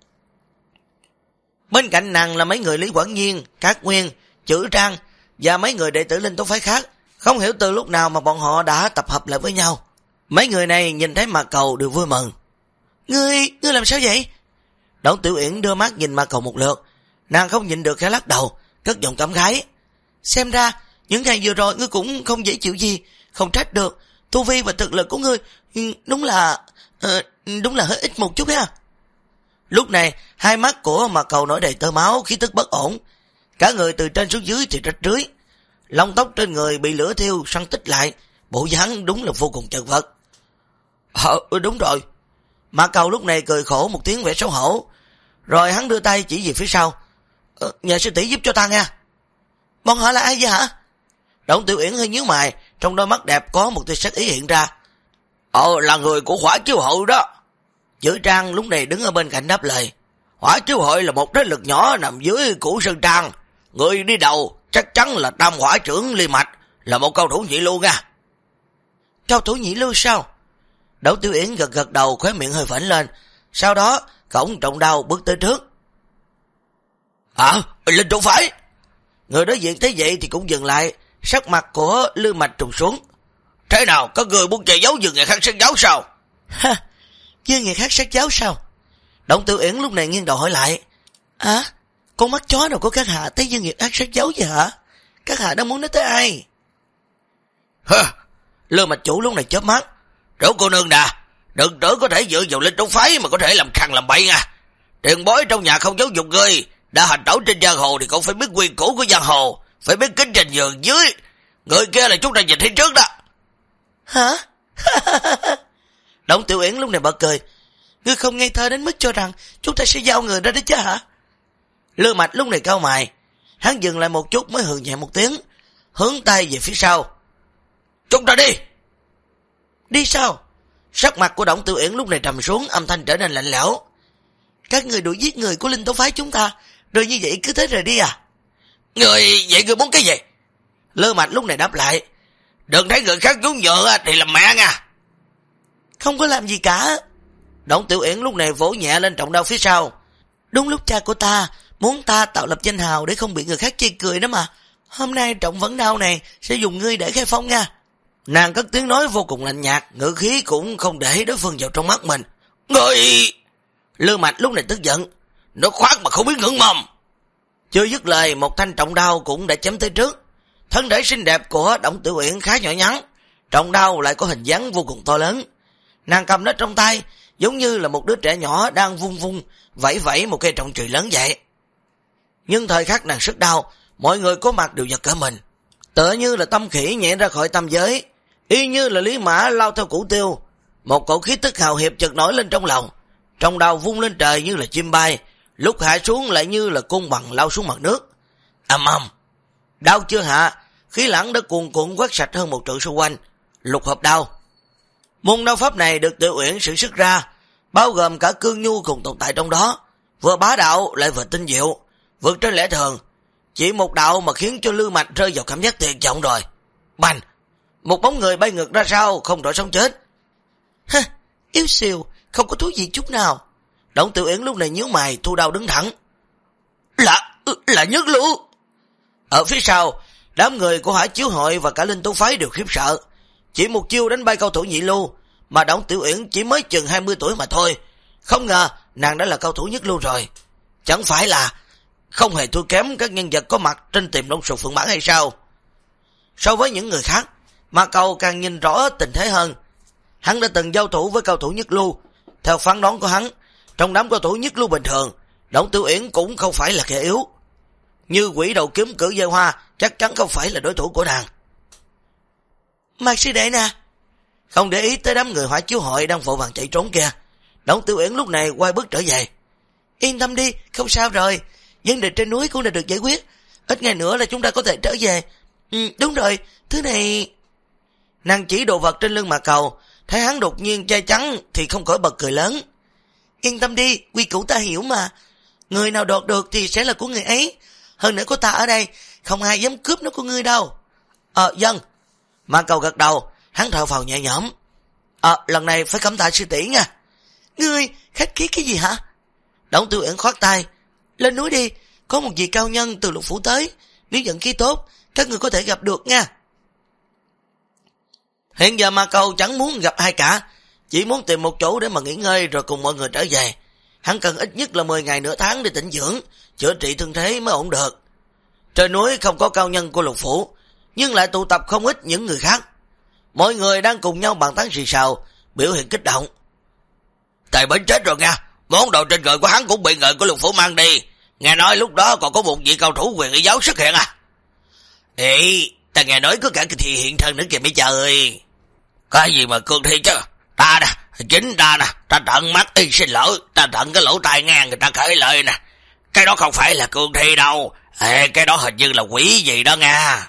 Bên cạnh nàng là mấy người Lý Quảng Nhiên, Cát Nguyên, Chữ Trang và mấy người đệ tử Linh Tố phái khác. Không hiểu từ lúc nào mà bọn họ đã tập hợp lại với nhau. Mấy người này nhìn thấy Mạc Cầu đều vui mừng. Ngươi làm sao vậy? Đổng Tiểu Uyển đưa mắt nhìn Mạc Cầu một lượt, nàng không nhịn được khẽ lắc đầu, cất giọng cảm khái. Xem ra những ngày vừa rồi ngươi cũng không dễ chịu gì, không trách được. Tu vi và thực lực của ngươi đúng là hơi ít một chút ha. Lúc này hai mắt của Mạc Cầu nổi đầy tơ máu, khí tức bất ổn, cả người từ trên xuống dưới thì rách rưới, lông tóc trên người bị lửa thiêu săn tích lại, bộ dáng đúng là vô cùng chật vật. Đúng rồi. Mạc Cầu lúc này cười khổ một tiếng vẻ xấu hổ, rồi hắn đưa tay chỉ về phía sau. Nhờ sư tỷ giúp cho ta nha. Bọn họ là ai vậy hả? Đổng Tiểu Uyển hơi nhíu mày, trong đôi mắt đẹp có một tia sắc ý hiện ra. Là người của Hỏa Chiếu Hội đó. Chữ Trang lúc này đứng ở bên cạnh đáp lời. Hỏa Chiếu Hội là một thế lực nhỏ nằm dưới Cửu Sơn Trang, người đi đầu chắc chắn là Tam Hỏa trưởng Ly Mạch, là một cao thủ nhị lưu nha. Cao thủ nhị lưu sao? Đổng Tiểu Uyển gật gật đầu, khóe miệng hơi vểnh lên, sau đó cổng trọng đao bước tới trước. Linh Trụ phải. Người đối diện thấy vậy thì cũng dừng lại, sắc mặt của Lư Mạch trùng xuống. Thế nào, các người muốn che giấu Dương Nghệ Hắc Sát Giáo sao? Dương Nghệ Hắc Sát Giáo sao? Đổng Tiểu Uyển lúc này nghiêng đầu hỏi lại. Con mắt chó nào của các hạ thấy Dương Nghiệt Ác sát giấu vậy hả? Các hạ đang muốn nói tới ai? Lương Mạch Chủ lúc này chớp mắt. Rủ cô nương nè, đừng tưởng có thể dựa vào linh trống phái mà có thể làm khăn làm bậy nha. Tiền bối trong nhà không giáo dục ngươi, đã hành tẩu trên giang hồ thì cũng phải biết quyền cũ của giang hồ, phải biết kính trên giường dưới. Người kia là chúng ta nhìn thấy trước đó. Hả? Đổng Tiểu Uyển lúc này bật cười. Ngươi không ngây thơ đến mức cho rằng chúng ta sẽ giao người ra đó chứ hả? Lương Mạch lúc này cau mày, hắn dừng lại một chút mới hừ nhẹ một tiếng, hướng tay về phía sau. Chúng ta đi. Đi sao? Sắc mặt của Đổng Tiểu Uyển lúc này trầm xuống, âm thanh trở nên lạnh lẽo. Các người đuổi giết người của linh tố phái chúng ta, rồi như vậy cứ thế rời đi à? Người vậy người muốn cái gì? Lương Mạch lúc này đáp lại. Đừng thấy người khác nhún nhường thì làm mẹ nha. Không có làm gì cả. Đổng Tiểu Uyển lúc này vỗ nhẹ lên trọng đao phía sau. Đúng lúc cha của ta muốn ta tạo lập danh hào để không bị người khác chê cười đó mà. Hôm nay trọng vấn đao này sẽ dùng ngươi để khai phong nha. Nàng cất tiếng nói vô cùng lạnh nhạt, ngữ khí cũng không để đối phương vào trong mắt mình. Ngươi! Lương Mạch lúc này tức giận. Nó khoát mà không biết ngưỡng mồm. Chưa dứt lời, một thanh trọng đao cũng đã chém tới trước. Thân thể xinh đẹp của Đổng Tiểu Uyển khá nhỏ nhắn, trọng đao lại có hình dáng vô cùng to lớn. Nàng cầm nó trong tay, giống như là một đứa trẻ nhỏ đang vung vung, vẫy vẫy một cây trọng chùy lớn vậy. Nhưng thời khắc nàng sức đau, mọi người có mặt đều giật cả mình. Tựa như là tâm khỉ nhẹ ra khỏi tam giới, y như là Lý Mã lao theo củ tiêu. Một cỗ khí tức hào hiệp chợt nổi lên trong lòng. Trọng đao vung lên trời như là chim bay, lúc hạ xuống lại như là côn bằng lao xuống mặt nước. Ầm ầm. Đao chưa hạ, khí lãng đã cuồn cuộn quét sạch hơn 1 trượng xung quanh. Lục hợp đao. Môn đao pháp này được Tiểu Uyển sử xuất ra, bao gồm cả cương nhu cùng tồn tại trong đó, vừa bá đạo lại vừa tinh diệu, vượt trên lẽ thường. Chỉ một đạo mà khiến cho Lương Mạch rơi vào cảm giác tuyệt vọng rồi. Bành! Một bóng người bay ngược ra sau, không rõ sống chết. Yếu xìu, không có thú gì chút nào. Đổng Tiểu Uyển lúc này nhíu mày, thu đao đứng thẳng. Là Nhất Lưu. Ở phía sau, đám người của Hỏa Chiếu Hội và cả Linh Tú Phái đều khiếp sợ. Chỉ một chiêu đánh bay cao thủ Nhị Lưu, mà Đổng Tiểu Uyển chỉ mới chừng 20 tuổi mà thôi. Không ngờ nàng đã là cao thủ Nhất Lưu rồi. Chẳng phải là không hề thua kém các nhân vật có mặt trên tiệm Đông Sục Phượng Mãn hay sao? So với những người khác, Ma Cầu càng nhìn rõ tình thế hơn. Hắn đã từng giao thủ với cao thủ Nhất Lưu. Theo phán đoán của hắn, trong đám cao thủ Nhất Lưu bình thường, Đổng Tiểu Uyển cũng không phải là kẻ yếu. Như Quỷ Đầu Kiếm Cử Dây Hoa chắc chắn không phải là đối thủ của nàng. Mạc sư đệ nè. Không để ý tới đám người Hỏa Chiếu Hội đang vội vàng chạy trốn kia, Đổng Tiểu Uyển lúc này quay bước trở về. Yên tâm đi, không sao rồi. Vấn đề trên núi cũng đã được giải quyết. Ít ngày nữa là chúng ta có thể trở về. Đúng rồi, thứ này... Nàng chỉ đồ vật trên lưng Mạc Cầu, thấy hắn đột nhiên che chắn thì không khỏi bật cười lớn. Yên tâm đi, quy củ ta hiểu mà. Người nào đoạt được thì sẽ là của người ấy. Hơn nữa có ta ở đây, không ai dám cướp nó của ngươi đâu. Dân. Mạc Cầu gật đầu, hắn thở phào nhẹ nhõm. Lần này phải cảm tạ sư tỷ nha. Ngươi, khách khí cái gì hả? Đổng Tiểu Uyển khoát tay. Lên núi đi, có một vị cao nhân từ Lục Phủ tới. Nếu vận khí tốt, các người có thể gặp được nha. Hiện giờ Mạc Cầu chẳng muốn gặp ai cả, chỉ muốn tìm một chỗ để mà nghỉ ngơi rồi cùng mọi người trở về. Hắn cần ít nhất là 10 ngày nửa tháng để tĩnh dưỡng, chữa trị thương thế mới ổn được. Trên núi không có cao nhân của Lục Phủ, nhưng lại tụ tập không ít những người khác. Mọi người đang cùng nhau bàn tán xì xào, biểu hiện kích động. Tài Bính chết rồi nha, món đồ trên người của hắn cũng bị người của Lục Phủ mang đi. Nghe nói lúc đó còn có một vị cao thủ Huyền Y giáo xuất hiện à? Ê, ta nghe nói có cả kỳ thi hiện thân nữa kìa mấy trời. Cái gì mà cương thi chứ? Ta nè, chính ta nè, ta tận mắt y xin lỗi, ta tận cái lỗ tai nghe người ta khởi lời nè. Cái đó không phải là cương thi đâu, cái đó hình như là quỷ gì đó nha.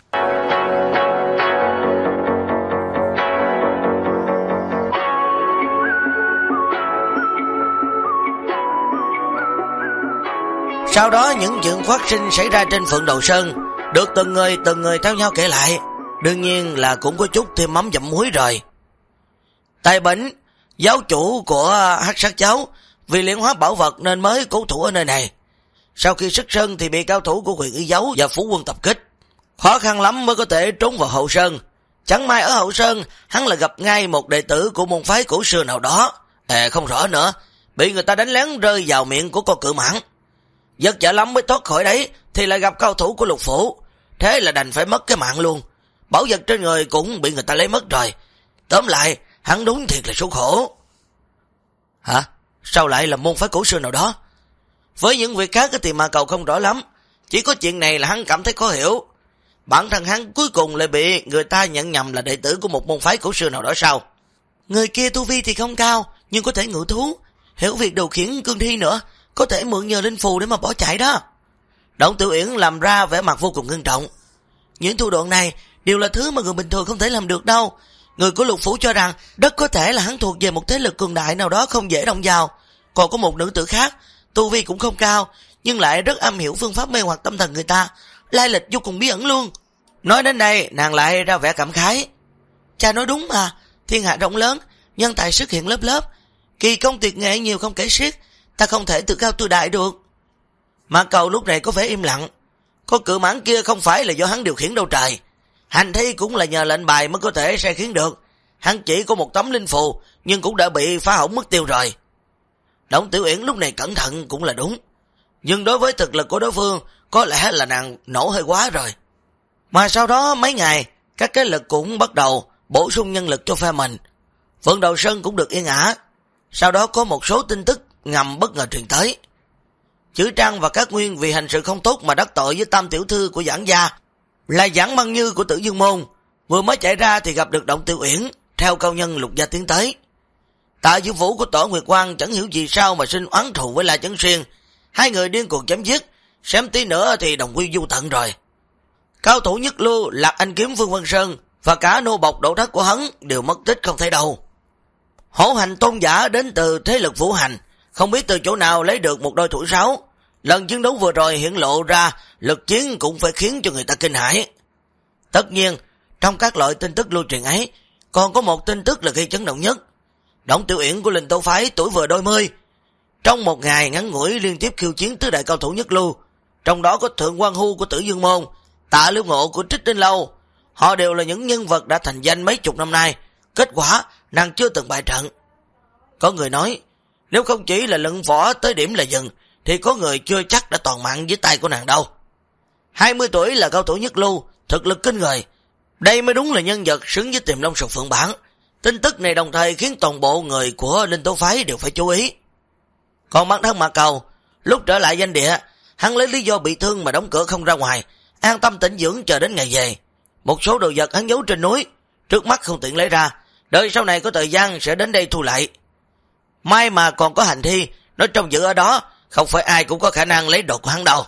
Sau đó những chuyện phát sinh xảy ra trên Phượng Đầu Sơn được từng người theo nhau kể lại. Đương nhiên là cũng có chút thêm mắm dặm muối rồi. Tài Bính, giáo chủ của Hắc Sát Giáo, vì luyện hóa bảo vật nên mới cố thủ ở nơi này. Sau khi xuất sơn thì bị cao thủ của Huyền Y giáo và Phủ quân tập kích. Khó khăn lắm mới có thể trốn vào Hậu Sơn. Chẳng may ở Hậu Sơn, hắn là gặp ngay một đệ tử của môn phái cổ xưa nào đó. Không rõ nữa, bị người ta đánh lén rơi vào miệng của con cự mãng. Vất vả lắm mới thoát khỏi đấy, thì lại gặp cao thủ của Lục phủ, thế là đành phải mất cái mạng luôn. Bảo vật trên người cũng bị người ta lấy mất rồi. Tóm lại, hắn đúng thiệt là số khổ. Hả? Sao lại là môn phái cổ xưa nào đó? Với những việc khác thì mà Cầu không rõ lắm, chỉ có chuyện này là hắn cảm thấy khó hiểu. Bản thân hắn cuối cùng lại bị người ta nhận nhầm là đệ tử của một môn phái cổ xưa nào đó sao? Người kia tu vi thì không cao, nhưng có thể ngự thú, hiểu việc điều khiển cương thi nữa, có thể mượn nhờ linh phù để mà bỏ chạy đó. Động Tiểu Uyển làm ra vẻ mặt vô cùng nghiêm trọng. Những thủ đoạn này đều là thứ mà người bình thường không thể làm được đâu. Người của Lục phủ cho rằng rất có thể là hắn thuộc về một thế lực cường đại nào đó không dễ động vào. Còn có một nữ tử khác, tu vi cũng không cao, nhưng lại rất am hiểu phương pháp mê hoặc tâm thần người ta, lai lịch vô cùng bí ẩn luôn. Nói đến đây, nàng lại ra vẻ cảm khái. Cha nói đúng mà, thiên hạ rộng lớn, nhân tài xuất hiện lớp lớp, kỳ công tuyệt nghệ nhiều không kể xiết, ta không thể tự cao tự đại được. Mà Cầu lúc này có vẻ im lặng. Con cự mãng kia không phải là do hắn điều khiển đâu trời. Hành thi cũng là nhờ lệnh bài mới có thể sai khiến được. Hắn chỉ có một tấm linh phù, nhưng cũng đã bị phá hỏng mất tiêu rồi. Động Tiểu Uyển lúc này cẩn thận cũng là đúng. Nhưng đối với thực lực của đối phương, có lẽ là nàng nổ hơi quá rồi. Mà sau đó mấy ngày, các cái lực cũng bắt đầu bổ sung nhân lực cho phe mình. Phượng Đầu Sơn cũng được yên ả. Sau đó có một số tin tức ngầm bất ngờ truyền tới. Chữ Trăng và các nguyên vì hành sự không tốt mà đắc tội với tam tiểu thư của Giảng gia, là Giảng Băng Như của Tử Dương Môn, vừa mới chạy ra thì gặp được Động Tiểu Uyển, theo cao nhân Lục gia tiến tới. Tạ Dư Vũ của Tổ Nguyệt Quang chẳng hiểu gì sao mà sinh oán thù với La Chấn Xuyên, hai người điên cuồng chém giết, xém tí nữa thì đồng quy du tận rồi. Cao thủ nhất lưu Lạc Anh Kiếm Vương Vân Sơn và cả nô bộc đổ thất của hắn đều mất tích không thấy đâu. Hổ Hành tôn giả đến từ thế lực Vũ Hành, không biết từ chỗ nào lấy được một đôi thủ sáo. Lần chiến đấu vừa rồi hiện lộ ra lực chiến cũng phải khiến cho người ta kinh hãi. Tất nhiên, trong các loại tin tức lưu truyền ấy, còn có một tin tức là gây chấn động nhất. Động Tiểu Uyển của Linh Tố phái tuổi vừa đôi mươi, trong một ngày ngắn ngủi liên tiếp khiêu chiến tứ đại cao thủ nhất lưu, trong đó có Thượng Quan Hu của Tử Dương Môn, Tạ Lưu Ngộ của Trích Tinh Lâu. Họ đều là những nhân vật đã thành danh mấy chục năm nay, kết quả nàng chưa từng bại trận. Có người nói, nếu không chỉ là luận võ tới điểm là dừng, thì có người chưa chắc đã toàn mạng dưới tay của nàng đâu. 20 tuổi là cao thủ nhất lưu, thực lực kinh người. Đây mới đúng là nhân vật xứng với Tiềm Long Sục Phượng Bản. Tin tức này đồng thời khiến toàn bộ người của Linh Tố phái đều phải chú ý. Còn bản thân Mạc Cầu, lúc trở lại danh địa, hắn lấy lý do bị thương mà đóng cửa không ra ngoài, an tâm tĩnh dưỡng chờ đến ngày về. Một số đồ vật hắn giấu trên núi, trước mắt không tiện lấy ra, đợi sau này có thời gian sẽ đến đây thu lại. May mà còn có hành thi, nó trong giữ ở đó, không phải ai cũng có khả năng lấy đồ của hắn đâu.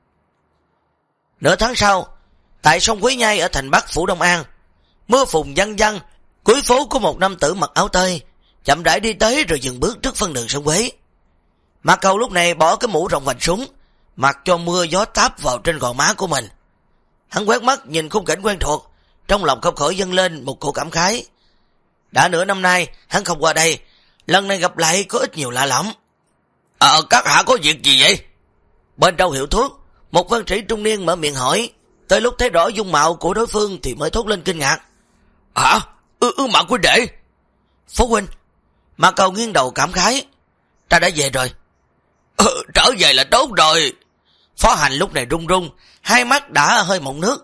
Nửa tháng sau, tại sông Quý Nhai ở thành Bắc Phủ Đông An, mưa phùn văng văng, cuối phố có một nam tử mặc áo tơi, chậm rãi đi tới rồi dừng bước trước phân đường sông Quế. Mạc Cầu lúc này bỏ cái mũ rộng vành xuống, mặc cho mưa gió táp vào trên gò má của mình. Hắn quét mắt nhìn khung cảnh quen thuộc, trong lòng không khỏi dâng lên một cổ cảm khái. Đã nửa năm nay hắn không qua đây, lần này gặp lại có ít nhiều lạ lắm. Các hạ có việc gì vậy? Bên trong hiệu thuốc, một văn sĩ trung niên mở miệng hỏi. Tới lúc thấy rõ dung mạo của đối phương thì mới thốt lên kinh ngạc. Hả? Mạc huynh đệ. Phú huynh. Mạc Cầu nghiêng đầu cảm khái. Ta đã về rồi. Trở về là tốt rồi. Phó Hành lúc này run run, hai mắt đã hơi mộng nước.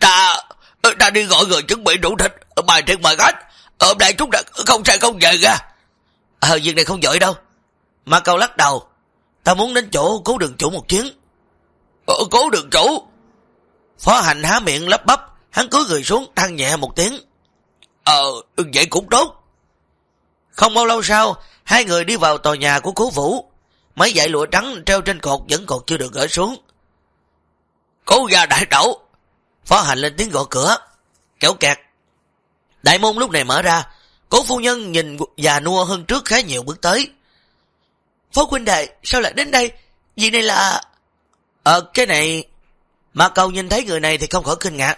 Ta đi gọi người chuẩn bị đủ thịt, bài thiệt mời khách. Hôm nay chúng ta không sai không về ra. Việc này không vội đâu. Mạc Cầu lắc đầu. Ta muốn đến chỗ Cố Đường chủ một chuyến. Cố Đường chủ? Phó Hành há miệng lắp bắp, hắn cúi người xuống than nhẹ một tiếng. Vậy cũng tốt. Không bao lâu sau, hai người đi vào tòa nhà của Cố Vũ. Mấy dải lụa trắng treo trên cột vẫn còn chưa được gỡ xuống. Cố gia đại tẩu. Phó Hành lên tiếng gõ cửa. Kéo kẹt. Đại môn lúc này mở ra. Cố phu nhân nhìn già nua hơn trước khá nhiều bước tới. Phó huynh đệ, sao lại đến đây? Vì này là... cái này... Mạc Cầu nhìn thấy người này thì không khỏi kinh ngạc.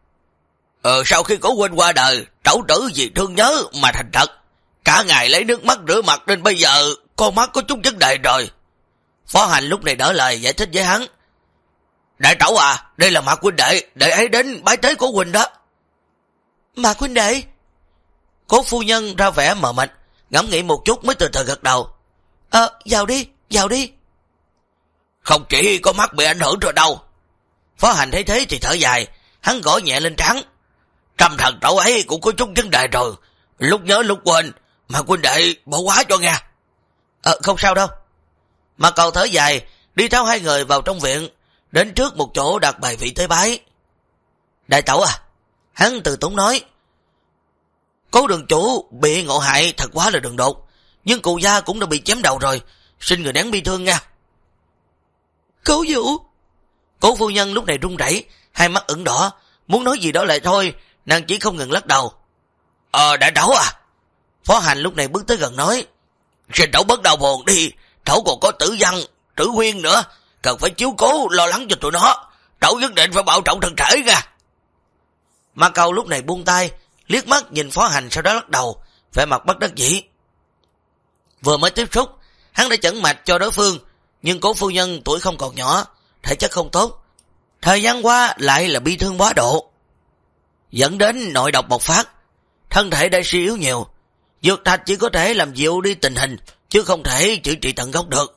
Sau khi Cố huynh qua đời, trẫu tử vì thương nhớ mà thành thật. Cả ngày lấy nước mắt rửa mặt nên bây giờ con mắt có chút vấn đề rồi. Phó Hành lúc này đỡ lời giải thích với hắn. Đại tẩu à, đây là Mạc huynh đệ ấy đến bái tế của huynh đó. Mạc huynh đệ? Cố phu nhân ra vẻ mờ mịt, ngẫm nghĩ một chút mới từ từ gật đầu. Vào đi. Không chỉ có mắt bị ảnh hưởng rồi đâu. Phó Hành thấy thế thì thở dài, hắn gõ nhẹ lên trán. Trăm thần cậu ấy cũng có chút vấn đề rồi, lúc nhớ lúc quên, mà huynh đệ bỏ quá cho nghe. Không sao đâu. Mà Cầu thở dài, đi theo hai người vào trong viện, đến trước một chỗ đặt bài vị tế bái. Đại tẩu à, hắn từ tốn nói. Cố đường chủ bị ngộ hại thật quá là đường đột, nhưng cụ gia cũng đã bị chém đầu rồi, xin người đáng bi thương nha. Cố Vũ. Cố phu nhân lúc này run rẩy, hai mắt ửng đỏ, muốn nói gì đó lại thôi, nàng chỉ không ngừng lắc đầu. Đại tẩu à. Phó Hành lúc này bước tới gần nói. Xin tẩu bớt đau buồn đi, tẩu còn có Tử Văn, Tử Huyên nữa, cần phải chiếu cố lo lắng cho tụi nó, tẩu nhất định phải bảo trọng thân thể nha. Mà Cầu lúc này buông tay, liếc mắt nhìn Phó Hành, sau đó lắc đầu, vẻ mặt bất đắc dĩ. Vừa mới tiếp xúc, hắn đã chẩn mạch cho đối phương, nhưng Cố phu nhân tuổi không còn nhỏ, thể chất không tốt, thời gian qua lại là bi thương quá độ, dẫn đến nội độc bộc phát, thân thể đã suy yếu nhiều. Dược thạch chỉ có thể làm dịu đi tình hình, chứ không thể chữa trị tận gốc được.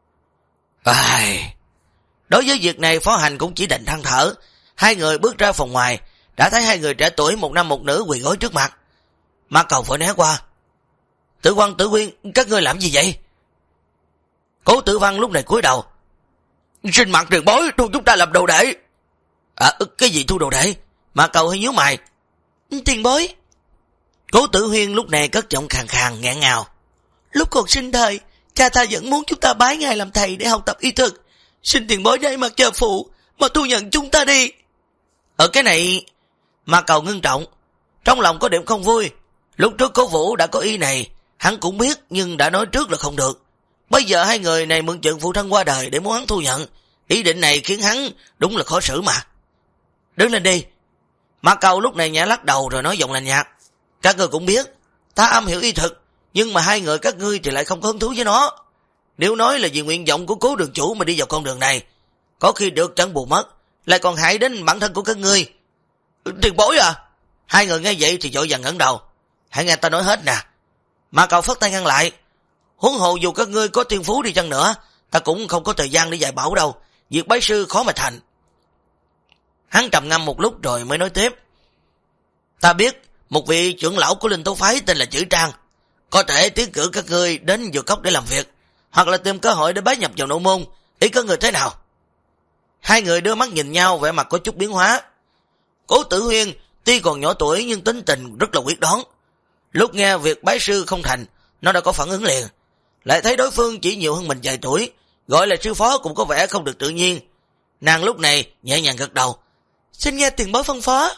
Đối với việc này Phó Hành cũng chỉ đành than thở. Hai người bước ra phòng ngoài, đã thấy hai người trẻ tuổi một nam một nữ quỳ gối trước mặt. Mà Cầu vội né qua. Tử Văn, Tử Huyên, các ngươi làm gì vậy? Cố Tử Văn lúc này cúi đầu. Xin mặc tiền bối thu chúng ta làm đồ đệ. Cái gì thu đồ đệ? Mà Cầu hơi nhíu mày. Tiền bối. Cố Tử Huyên lúc này cất giọng khàn khàn nghẹn ngào. Lúc còn sinh thời, cha ta vẫn muốn chúng ta bái ngài làm thầy để học tập y thuật. Xin tiền bối đây mặt chờ phụ mà thu nhận chúng ta đi. Ở cái này, mà Cầu ngưng trọng, trong lòng có điểm không vui. Lúc trước Cố Vũ đã có ý này, hắn cũng biết nhưng đã nói trước là không được. Bây giờ hai người này mượn chuyện phụ thân qua đời để muốn hắn thu nhận, ý định này khiến hắn đúng là khó xử mà. Đứng lên đi. Mà Cầu lúc này nhả lắc đầu rồi nói giọng lạnh nhạt. Các ngươi cũng biết, ta am hiểu y thực, nhưng mà hai người các ngươi thì lại không có hứng thú với nó. Nếu nói là vì nguyện vọng của Cố đường chủ mà đi vào con đường này, có khi được chẳng bù mất, lại còn hại đến bản thân của các ngươi. Tiền bối à? Hai người nghe vậy thì vội vàng ngẩng đầu. Hãy nghe ta nói hết nè. Mà Cầu phất tay ngăn lại. Huống hồ dù các ngươi có thiên phú đi chăng nữa, ta cũng không có thời gian để dạy bảo đâu, việc bái sư khó mà thành. Hắn trầm ngâm một lúc rồi mới nói tiếp. Ta biết một vị trưởng lão của Linh Tố Phái tên là Chữ Trang, có thể tiến cử các ngươi đến Dược Cốc để làm việc, hoặc là tìm cơ hội để bái nhập vào nội môn. Ý các người thế nào? Hai người đưa mắt nhìn nhau, vẻ mặt có chút biến hóa. Cố Tử Huyên tuy còn nhỏ tuổi nhưng tính tình rất là quyết đoán. Lúc nghe việc bái sư không thành, nó đã có phản ứng liền. Lại thấy đối phương chỉ nhiều hơn mình vài tuổi, gọi là sư phó cũng có vẻ không được tự nhiên. Nàng lúc này nhẹ nhàng gật đầu. Xin nghe tiền bối phân phó.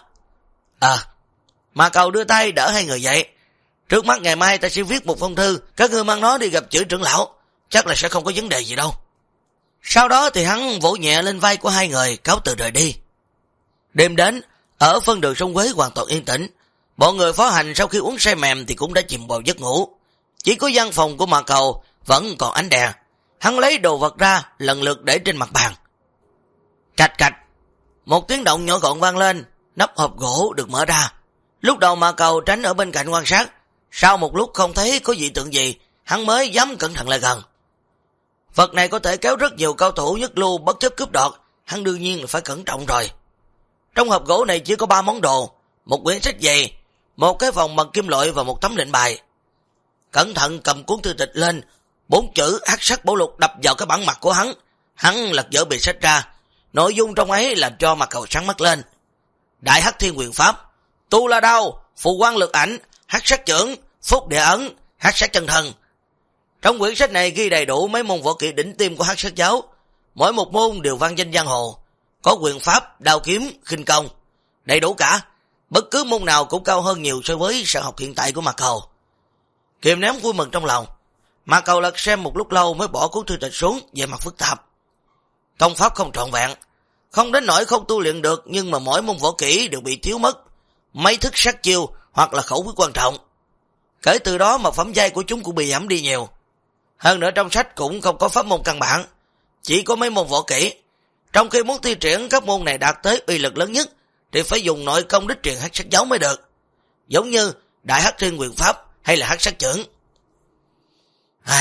Mà Cầu đưa tay đỡ hai người dậy. Trước mắt ngày mai ta sẽ viết một phong thư, các ngươi mang nó đi gặp Chữ trưởng lão, chắc là sẽ không có vấn đề gì đâu. Sau đó thì hắn vỗ nhẹ lên vai của hai người, cáo từ rời đi. Đêm đến, ở phân đường sông Quế hoàn toàn yên tĩnh. Bọn người Phó Hành sau khi uống say mềm thì cũng đã chìm vào giấc ngủ. Chỉ có văn phòng của Mà Cầu vẫn còn ánh đèn. Hắn lấy đồ vật ra, lần lượt để trên mặt bàn. Cạch cạch, một tiếng động nhỏ gọn vang lên, nắp hộp gỗ được mở ra. Lúc đầu Mà Cầu tránh ở bên cạnh quan sát, sau một lúc không thấy có dị tượng gì, hắn mới dám cẩn thận lại gần. Vật này có thể kéo rất nhiều cao thủ nhất lưu bất chấp cướp đoạt, hắn đương nhiên là phải cẩn trọng rồi. Trong hộp gỗ này chỉ có 3 món đồ, một quyển sách dày, một cái vòng bằng kim loại và một tấm lệnh bài. Cẩn thận cầm cuốn thư tịch lên, 4 chữ Hắc Sắc Bảo Lục đập vào cái bản mặt của hắn. Hắn lật dở bìa sách ra, nội dung trong ấy làm cho Mà Cầu sáng mắt lên. Đại Hắc Thiên Quyền Pháp, Tu La Đao, Phù Quang Lực Ảnh, Hắc Sắc Chưởng, Phúc Địa Ấn, Hắc Sắc Chân Thân. Trong quyển sách này ghi đầy đủ mấy môn võ kỹ đỉnh tiêm của Hắc Sắc giáo, mỗi một môn đều vang danh giang hồ, có quyền pháp, đao kiếm, khinh công, đầy đủ cả, bất cứ môn nào cũng cao hơn nhiều so với sở học hiện tại của Mà Cầu. Kiềm ném vui mừng trong lòng, Mà Cầu lật xem một lúc lâu mới bỏ cuốn thư tịch xuống, về mặt phức tạp. Công pháp không trọn vẹn, không đến nỗi không tu luyện được, nhưng mà mỗi môn võ kỹ đều bị thiếu mất mấy thức sát chiêu hoặc là khẩu quyết quan trọng. Kể từ đó mà phẩm giai của chúng cũng bị giảm đi nhiều. Hơn nữa trong sách cũng không có pháp môn căn bản, chỉ có mấy môn võ kỹ. Trong khi muốn thi triển các môn này đạt tới uy lực lớn nhất thì phải dùng nội công đích truyền Hắc Sắc giáo mới được, giống như Đại Hắc Thiên Quyền Pháp hay là Hắc Sắc Chưởng.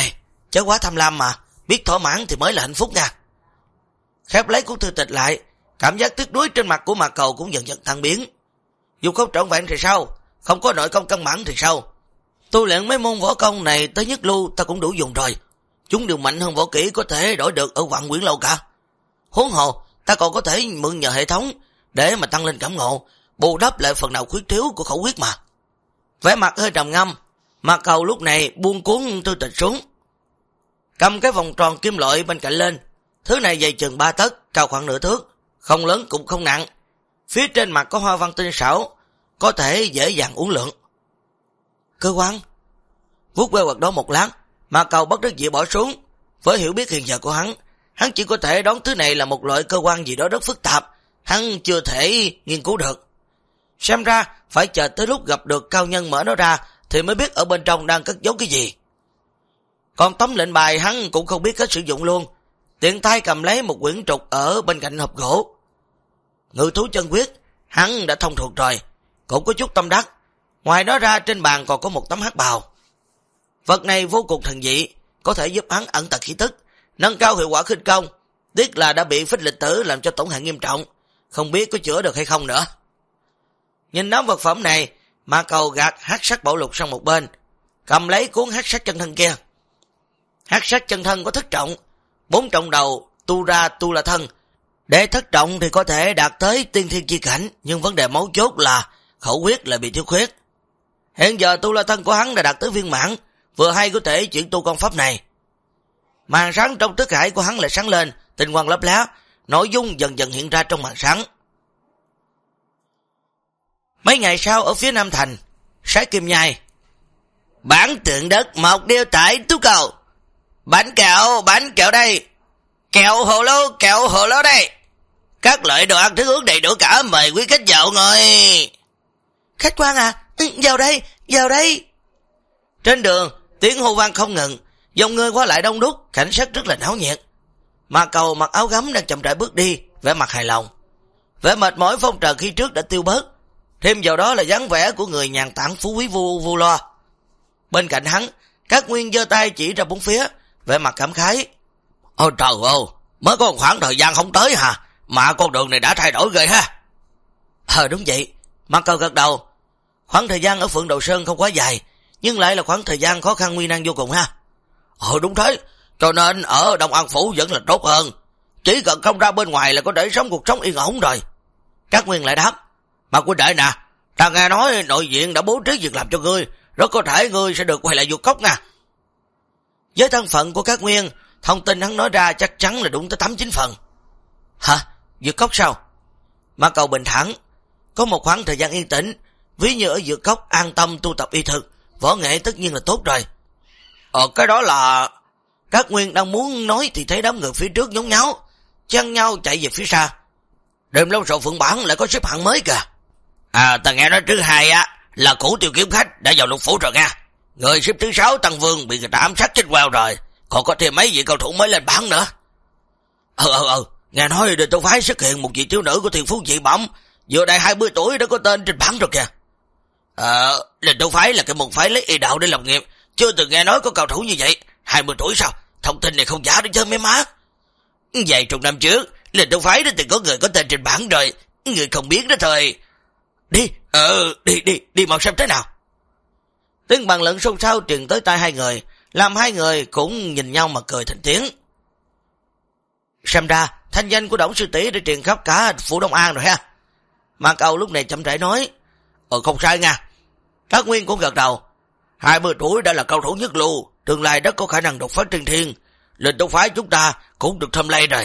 chớ quá tham lam mà, biết thỏa mãn thì mới là hạnh phúc nha. Khép lấy cuốn thư tịch lại, cảm giác tiếc nuối trên mặt của Mạc Cầu cũng dần dần tan biến. Dù không trọn vẹn thì sao, không có nội công cân bằng thì sao? Tu luyện mấy môn võ công này tới nhất lưu ta cũng đủ dùng rồi. Chúng đều mạnh hơn võ kỹ có thể đổi được ở Vạn Quyển Lâu cả. Huống hồ, ta còn có thể mượn nhờ hệ thống để mà tăng lên cảm ngộ, bù đắp lại phần nào khuyết thiếu của khẩu quyết mà. Vẻ mặt hơi trầm ngâm, Mạc Cầu lúc này buông cuốn thư tịch xuống, cầm cái vòng tròn kim loại bên cạnh lên. Thứ này dày chừng 3 tấc, cao khoảng nửa thước, không lớn cũng không nặng. Phía trên mặt có hoa văn tinh xảo, có thể dễ dàng uốn lượn. Cơ quan vuốt ve vật đó một lát, Mạc Cầu bất đắc dĩ bỏ xuống. Với hiểu biết hiện giờ của hắn chỉ có thể đoán thứ này là một loại cơ quan gì đó rất phức tạp, hắn chưa thể nghiên cứu được. Xem ra phải chờ tới lúc gặp được cao nhân mở nó ra thì mới biết ở bên trong đang cất giấu cái gì. Còn tấm lệnh bài hắn cũng không biết cách sử dụng luôn, tiện tay cầm lấy một quyển trục ở bên cạnh hộp gỗ. Ngự thú chân quyết hắn đã thông thuộc rồi, cũng có chút tâm đắc. Ngoài đó ra trên bàn còn có một tấm hắc bào. Vật này vô cùng thần dị, có thể giúp hắn ẩn tật khí tức, nâng cao hiệu quả khinh công. Tiếc là đã bị phích lịch tử làm cho tổn hại nghiêm trọng, không biết có chữa được hay không nữa. Nhìn nắm vật phẩm này, Mạc Cầu gạt hắc sắc bảo lục sang một bên, cầm lấy cuốn hắc sắc chân thân kia. Hắc sắc chân thân có thất trọng, 4 trọng đầu tu ra tu là thân. Để thất trọng thì có thể đạt tới tiên thiên chi cảnh, nhưng vấn đề mấu chốt là khẩu quyết lại bị thiếu khuyết. Hiện giờ tu la thân của hắn đã đạt tới viên mãn, vừa hay có thể chuyển tu công pháp này. Màn sáng trong thức hải của hắn lại sáng lên, tinh quang lấp lá, nội dung dần dần hiện ra trong màn sáng. Mấy ngày sau ở phía Nam Thành, Sái Kim Nhai. Bản tượng đất một điều tại tú cầu. Bánh kẹo đây. Kẹo hồ lô đây. Các loại đồ ăn thức uống đầy đủ cả, mời quý khách vào ngồi. Khách quan à, vào đây. Trên đường, tiếng hô vang không ngừng, dòng người qua lại đông đúc, cảnh sát rất là náo nhiệt. Mạc Cầu mặc áo gấm đang chậm rãi bước đi, vẻ mặt hài lòng. Vẻ mệt mỏi phong trần khi trước đã tiêu bớt, thêm vào đó là dáng vẻ của người nhàn tản phú quý vô lo. Bên cạnh hắn, Các Nguyên giơ tay chỉ ra bốn phía, vẻ mặt cảm khái. Ôi trời ơi, mới có một khoảng thời gian không tới hả, mà con đường này đã thay đổi ghê ha. Đúng vậy, Mạc Cầu gật đầu. Khoảng thời gian ở Phượng Đầu Sơn không quá dài, nhưng lại là khoảng thời gian khó khăn nguy nan vô cùng ha. Đúng thế, cho nên ở Đông An Phủ vẫn là tốt hơn. Chỉ cần không ra bên ngoài là có thể sống cuộc sống yên ổn rồi. Các Nguyên lại đáp. Mà huynh đệ nè, ta nghe nói nội viện đã bố trí việc làm cho ngươi, rất có thể ngươi sẽ được quay lại Vượt Cốc nha. Với thân phận của Các Nguyên, thông tin hắn nói ra chắc chắn là đúng tới 8-9 phần. Hả? Vượt Cốc sao? Mạc Cầu bình thản. Có một khoảng thời gian yên tĩnh, ví như ở Vượt Cốc an tâm tu tập y thực, võ nghệ tất nhiên là tốt rồi. Cái đó là... Các Nguyên đang muốn nói thì thấy đám người phía trước nhốn nháo, chăn nhau chạy về phía xa. Đêm lâu sầu Phượng Bản lại có xếp hạng mới kìa. Ta nghe nói thứ hai là Cửu Tiêu Kiếm Khách đã vào Lục Phủ rồi nha. Người xếp thứ 6 Tăng Vương bị người ta ám sát chết queo rồi, còn có thêm mấy vị cầu thủ mới lên bảng nữa. Nghe nói Đình Tô Phái xuất hiện một vị thiếu nữ của Thiên Phú Dị Bẩm, vừa đầy 20 tuổi đã có tên trên bảng rồi kìa. Đình Tô Phái là cái môn phái lấy y đạo để làm nghiệp, chưa từng nghe nói có cầu thủ như vậy. 20 tuổi sao? Thông tin này không giả để chơi mấy má. Vài chục năm trước, Đình Tô Phái đã từng có người có tên trên bảng rồi, người không biết đó thôi. Đi mau xem thế nào. Tiếng bàn luận xôn xao truyền tới tai hai người, làm hai người cũng nhìn nhau mà cười thành tiếng. Xem ra thanh danh của Đổng sư tỷ đã truyền khắp cả phủ Đông An rồi ha. Mạc Cầu lúc này chậm rãi nói. Không sai nha. Các Nguyên cũng gật đầu. 20 tuổi đã là cao thủ nhất lưu, tương lai rất có khả năng đột phá tiên thiên. Linh Tô Phái chúng ta cũng được thâm lây rồi.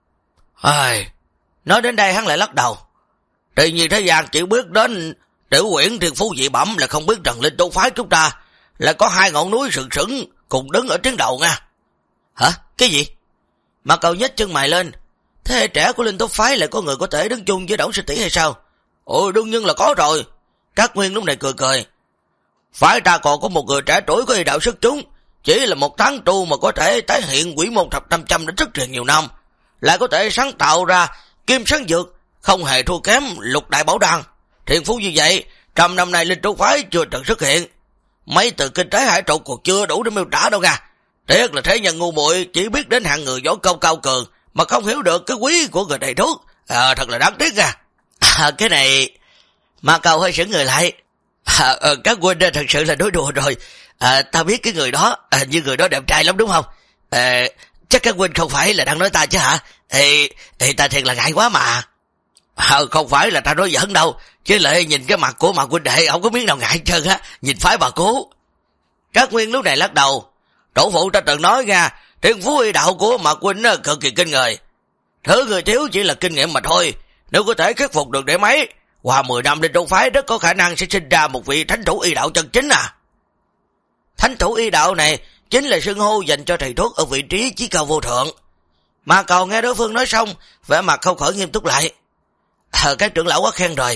Nói đến đây hắn lại lắc đầu. Tuy nhiên thế gian chỉ biết đến Tiểu Quyển Thiên Phú Dị Bẩm, là không biết rằng Linh Tô Phái chúng ta là có 2 ngọn núi sừng sững cùng đứng ở trên đầu nha. Hả? Cái gì? Mạc Cầu nhếch chân mày lên. Thế hệ trẻ của Linh Tô Phái lại có người có thể đứng chung với Đổng sư tỷ hay sao? Đương nhiên là có rồi. Các Nguyên lúc này cười. Phải ta còn có một người trẻ tuổi có y đạo xuất chúng, chỉ là một tháng tu mà có thể tái hiện quỷ môn thập tam châm đã rất là nhiều năm, lại có thể sáng tạo ra kim sáng dược, không hề thua kém Lục Đại Bảo Đan. Thiên phú như vậy, 100 năm nay Linh Tô Phái chưa từng xuất hiện. Mấy từ kinh tế hải trụ còn chưa đủ để miêu tả đâu nha. Tiếc là thế nhân ngu muội chỉ biết đến hạng người võ công cao cường mà không hiểu được cái quý của người thầy thuốc. Thật là đáng tiếc à. Cái này... Mà Cầu hơi sững người lại. Các huynh thật sự là nói đùa rồi. Ta biết cái người đó, như người đó đẹp trai lắm đúng không? Chắc các huynh không phải là đang nói ta chứ hả? Ta thiệt là ngại quá mà. Không phải là ta nói giỡn đâu, chứ lại nhìn cái mặt của Mạc huynh đệ không có miếng nào ngại trơn á, nhìn phái bà cố. Các Nguyên lúc này lắc đầu. Tổ phụ ta từng nói ra, thiên phú y đạo của Mạc huynh cực kỳ kinh người. Thứ người thiếu chỉ là kinh nghiệm mà thôi. Nếu có thể khắc phục được để mấy, qua 10 năm lên trong phái rất có khả năng sẽ sinh ra một vị thánh thủ y đạo chân chính à. Thánh thủ y đạo này chính là xưng hô dành cho thầy thuốc ở vị trí chí cao vô thượng. Mà Cầu nghe đối phương nói xong, vẻ mặt không khỏi nghiêm túc lại. Các trưởng lão quá khen rồi.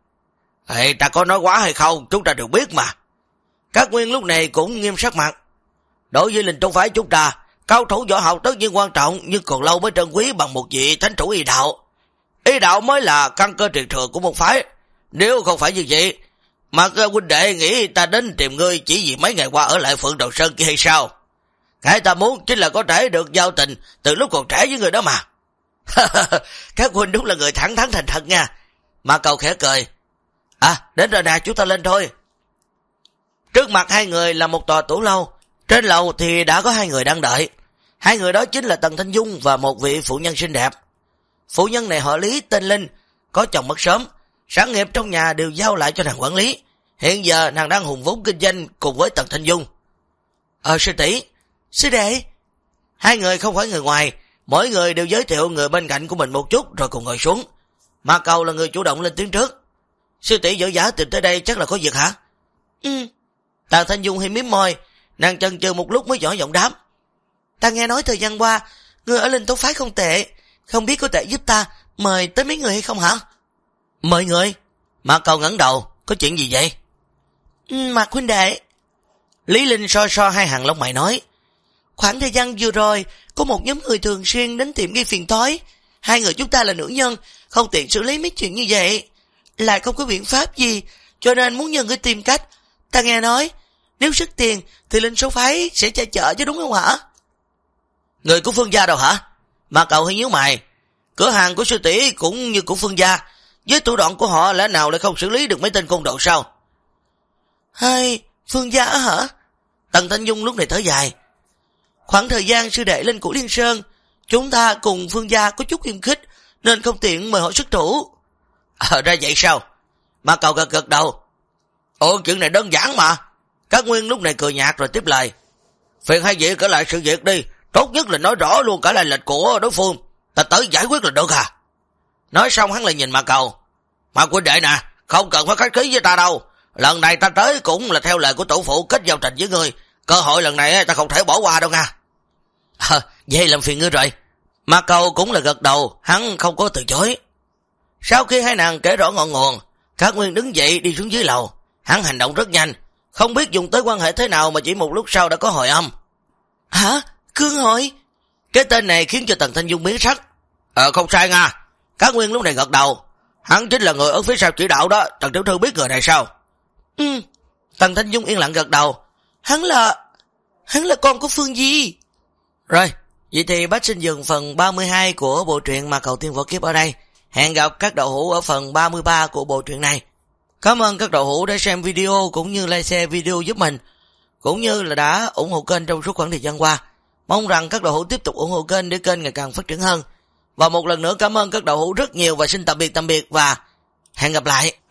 Ta có nói quá hay không, chúng ta đều biết mà. Các Nguyên lúc này cũng nghiêm sắc mặt. Đối với linh trong phái chúng ta, cao thủ võ học tất nhiên quan trọng, nhưng còn lâu mới trân quý bằng một vị thánh thủ y đạo. Y đạo mới là căn cơ truyền thừa của một phái. Nếu không phải như vậy, mà huynh đệ nghĩ ta đến tìm ngươi chỉ vì mấy ngày qua ở lại Phượng Đầu Sơn kia hay sao? Cái ta muốn chính là có thể được giao tình từ lúc còn trẻ với người đó mà. Các huynh đúng là người thẳng thắn thành thật nha. Mà Cầu khẽ cười. Đến rồi nè, chúng ta lên thôi. Trước mặt hai người là một tòa tủ lâu. Trên lầu thì đã có hai người đang đợi. Hai người đó chính là Tần Thanh Dung và một vị phụ nhân xinh đẹp. Phụ nhân này họ Lý tên Linh, có chồng mất sớm, sản nghiệp trong nhà đều giao lại cho nàng quản lý. Hiện giờ nàng đang hùng vốn kinh doanh cùng với Tần Thanh Dung. Sư tỷ, sư đệ. Hai người không phải người ngoài, mỗi người đều giới thiệu người bên cạnh của mình một chút rồi cùng ngồi xuống. Mà Cầu là người chủ động lên tiếng trước. Sư tỷ vội vã tìm tới đây chắc là có việc hả? Tần Thanh Dung hơi mím môi, nàng chần chừ một lúc mới nhỏ giọng đáp. Ta nghe nói thời gian qua, người ở Linh Tố phái không tệ, không biết có thể giúp ta mời tới mấy người hay không hả? Mời người? Mà Cầu ngẩng đầu, có chuyện gì vậy? Mạc huynh đệ. Lý Linh so hai hàng lông mày nói. Khoảng thời gian vừa rồi, có một nhóm người thường xuyên đến tìm gây phiền toái. Hai người chúng ta là nữ nhân, không tiện xử lý mấy chuyện như vậy. Lại không có biện pháp gì, cho nên muốn nhờ ngươi tìm cách. Ta nghe nói, nếu sức tiền thì Linh số phái sẽ che chở chứ đúng không hả? Người của Phương gia đâu hả? Mà Cậu hơi nhíu mày. Cửa hàng của sư tỷ cũng như của Phương gia, với thủ đoạn của họ lẽ nào lại không xử lý được mấy tên côn đồ sao? Hay, Phương gia hả? Tần Thanh Dung lúc này thở dài. Khoảng thời gian sư đệ lên Cửu Liên Sơn, chúng ta cùng Phương gia có chút hiềm khích, nên không tiện mời họ xuất thủ. Ra vậy sao? Mà Cậu gật đầu. Chuyện này đơn giản mà. Các Nguyên lúc này cười nhạt rồi tiếp lời. Phiền hai vị kể lại sự việc đi, tốt nhất là nói rõ luôn cả lai lịch của đối phương, ta tới giải quyết là được à. Nói xong hắn lại nhìn Mà Cầu. Mà huynh đệ nè, không cần phải khách khí với ta đâu. Lần này ta tới cũng là theo lời của tổ phụ kết giao tình với ngươi. Cơ hội lần này ta không thể bỏ qua đâu nha. Vậy làm phiền ngươi rồi. Mà Cầu cũng là gật đầu, hắn không có từ chối. Sau khi hai nàng kể rõ ngọn nguồn, Các Nguyên đứng dậy đi xuống dưới lầu. Hắn hành động rất nhanh, không biết dùng tới quan hệ thế nào mà chỉ một lúc sau đã có hồi âm. Hả? Cương hội? Cái tên này khiến cho Tần Thanh Dung biến sắc. Không sai nha. Các Nguyên lúc này gật đầu. Hắn chính là người ở phía sau chỉ đạo đó. Tần tiểu thư biết người này sao? Tần Thanh Dung yên lặng gật đầu. Hắn là con của Phương Di. Rồi, vậy thì bác xin dừng phần 32 của bộ truyện Mà Cầu Tiên Võ Kiếp ở đây. Hẹn gặp các đạo hữu ở phần 33 của bộ truyện này. Cảm ơn các đạo hữu đã xem video cũng như like share video giúp mình, cũng như là đã ủng hộ kênh trong suốt khoảng thời gian qua. Mong rằng các đạo hữu tiếp tục ủng hộ kênh để kênh ngày càng phát triển hơn. Và một lần nữa cảm ơn các đạo hữu rất nhiều và xin tạm biệt và hẹn gặp lại.